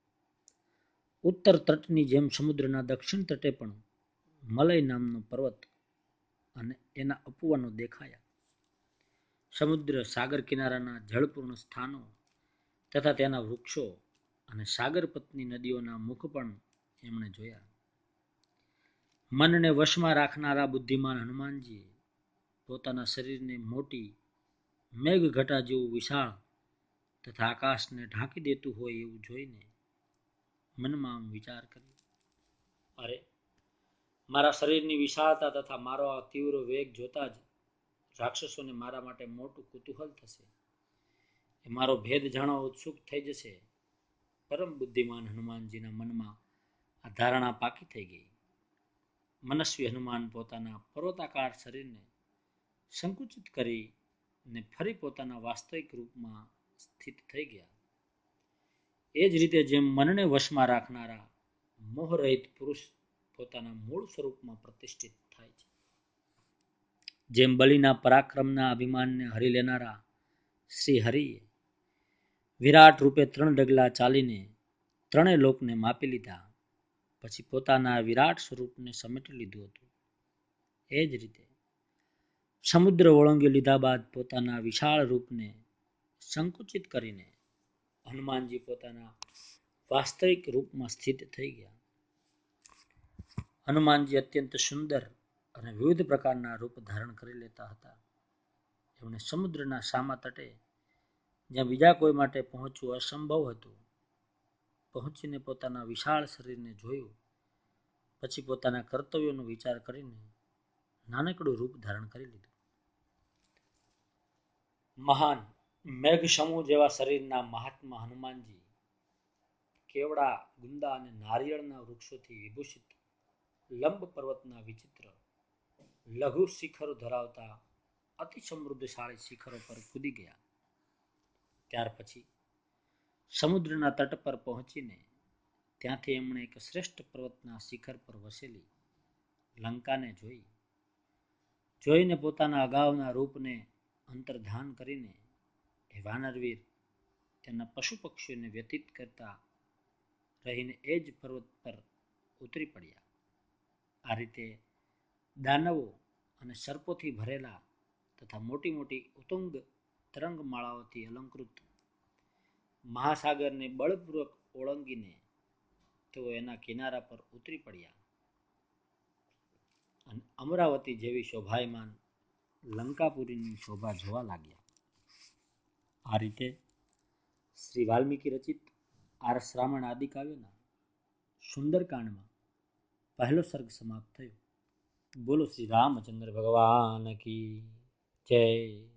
ઉત્તર તટની જેમ સમુદ્રના દક્ષિણ તટે પણ મલય નામનો પર્વત અને એના ઉપવનો દેખાયા. સમુદ્ર સાગર કિનારાના જળપૂર્ણ સ્થાનો તથા તેના વૃક્ષો અને સાગરપત્ની નદીઓના મુખ પણ એમણે જોયા. મનને વશમાં રાખનારા બુદ્ધિમાન હનુમાનજીએ પોતાના શરીરને મોટી મેઘઘટા જેવું વિશાળ તથા આકાશને ઢાંકી દેતું હોય એવું જોઈને મનમાં આમ વિચાર કર્યો, અરે, મારા શરીરની વિશાળતા તથા મારો આ તીવ્ર વેગ જોતા જ રાક્ષસોને મારા માટે મોટું કુતૂહલ થશે. એ મારો ભેદ જાણવા ઉત્સુક થઈ જશે. પરમ બુદ્ધિમાન હનુમાનજીના મનમાં આ ધારણા પાકી થઈ ગઈ. મનસ્વી હનુમાન પોતાના પર્વતાકાર શરીરને સંકુચિત કરીને ફરી પોતાના વાસ્તવિક રૂપમાં સ્થિત થઈ ગયા. એ જ રીતે જેમ મનને વશમાં રાખનારા મોહરહિત પુરુષ પોતાના મૂળ સ્વરૂપમાં પ્રતિષ્ઠિત થાય છે, જેમ બલિના પરાક્રમના અભિમાનને હરી લેનારા શ્રી હરિએ વિરાટ રૂપે 3 ડગલા ચાલીને 3 લોકને માપી લીધા પછી પોતાના વિરાટ સ્વરૂપને સમેટી લીધું હતું. એ જ રીતે સમુદ્ર ઓળંગી લીધા બાદ પોતાના વિશાળ રૂપને સંકુચિત કરીને હનુમાનજી પોતાના વાસ્તવિક રૂપમાં સ્થિત થઈ ગયા. હનુમાનજી અત્યંત સુંદર અને વિવિધ પ્રકારના રૂપ ધારણ કરી લેતા હતા. એમણે સમુદ્રના સામા તટે જ્યાં બીજા કોઈ માટે પહોંચવું અસંભવ હતું પહોંચીને પોતાના વિશાળ શરીરને જોયું પછી પોતાના કર્તવ્યોનો વિચાર કરીને નાનકડું રૂપ ધારણ કરી લીધું. મહાન મેઘ સમૂહ જેવા શરીરના મહાત્મા હનુમાનજી કેવડા, ગુંદા અને નારિયેળના વૃક્ષોથી વિભૂષિત લંબ પર્વતના વિચિત્ર લઘુ શિખરો ધરાવતા અતિ સમૃદ્ધશાળી શિખરો પર કૂદી ગયા. ત્યાર પછી સમુદ્રના તટ પર પહોંચીને ત્યાંથી એમણે એક શ્રેષ્ઠ પર્વતના શિખર પર વસેલી લંકાને જોઈને પોતાના અગાઉના રૂપને અંતર્ધાન કરીને એ વાનરવીર તેના પશુ પક્ષીઓને વ્યતીત કરતા રહીને એ જ પર્વત પર ઉતરી પડ્યા. આ રીતે દાનવો અને સર્પોથી ભરેલા તથા મોટી મોટી ઉત્તુંગ તરંગમાળાઓથી અલંકૃત મહાસાગરને બળપૂર્વક ઓળંગીને તેઓ એના કિનારા પર ઉતરી પડ્યા અને અમરાવતી જેવી શોભાયમાન લંકાપુરીની શોભા જોવા લાગ્યા. આ રીતે શ્રી વાલ્મીકી રચિત આરસ રામાયણ આદિ કાવ્યના સુંદરકાંડમાં પહેલો સર્ગ સમાપ્ત થયો. બોલો શ્રી રામચંદ્ર ભગવાન કી જય.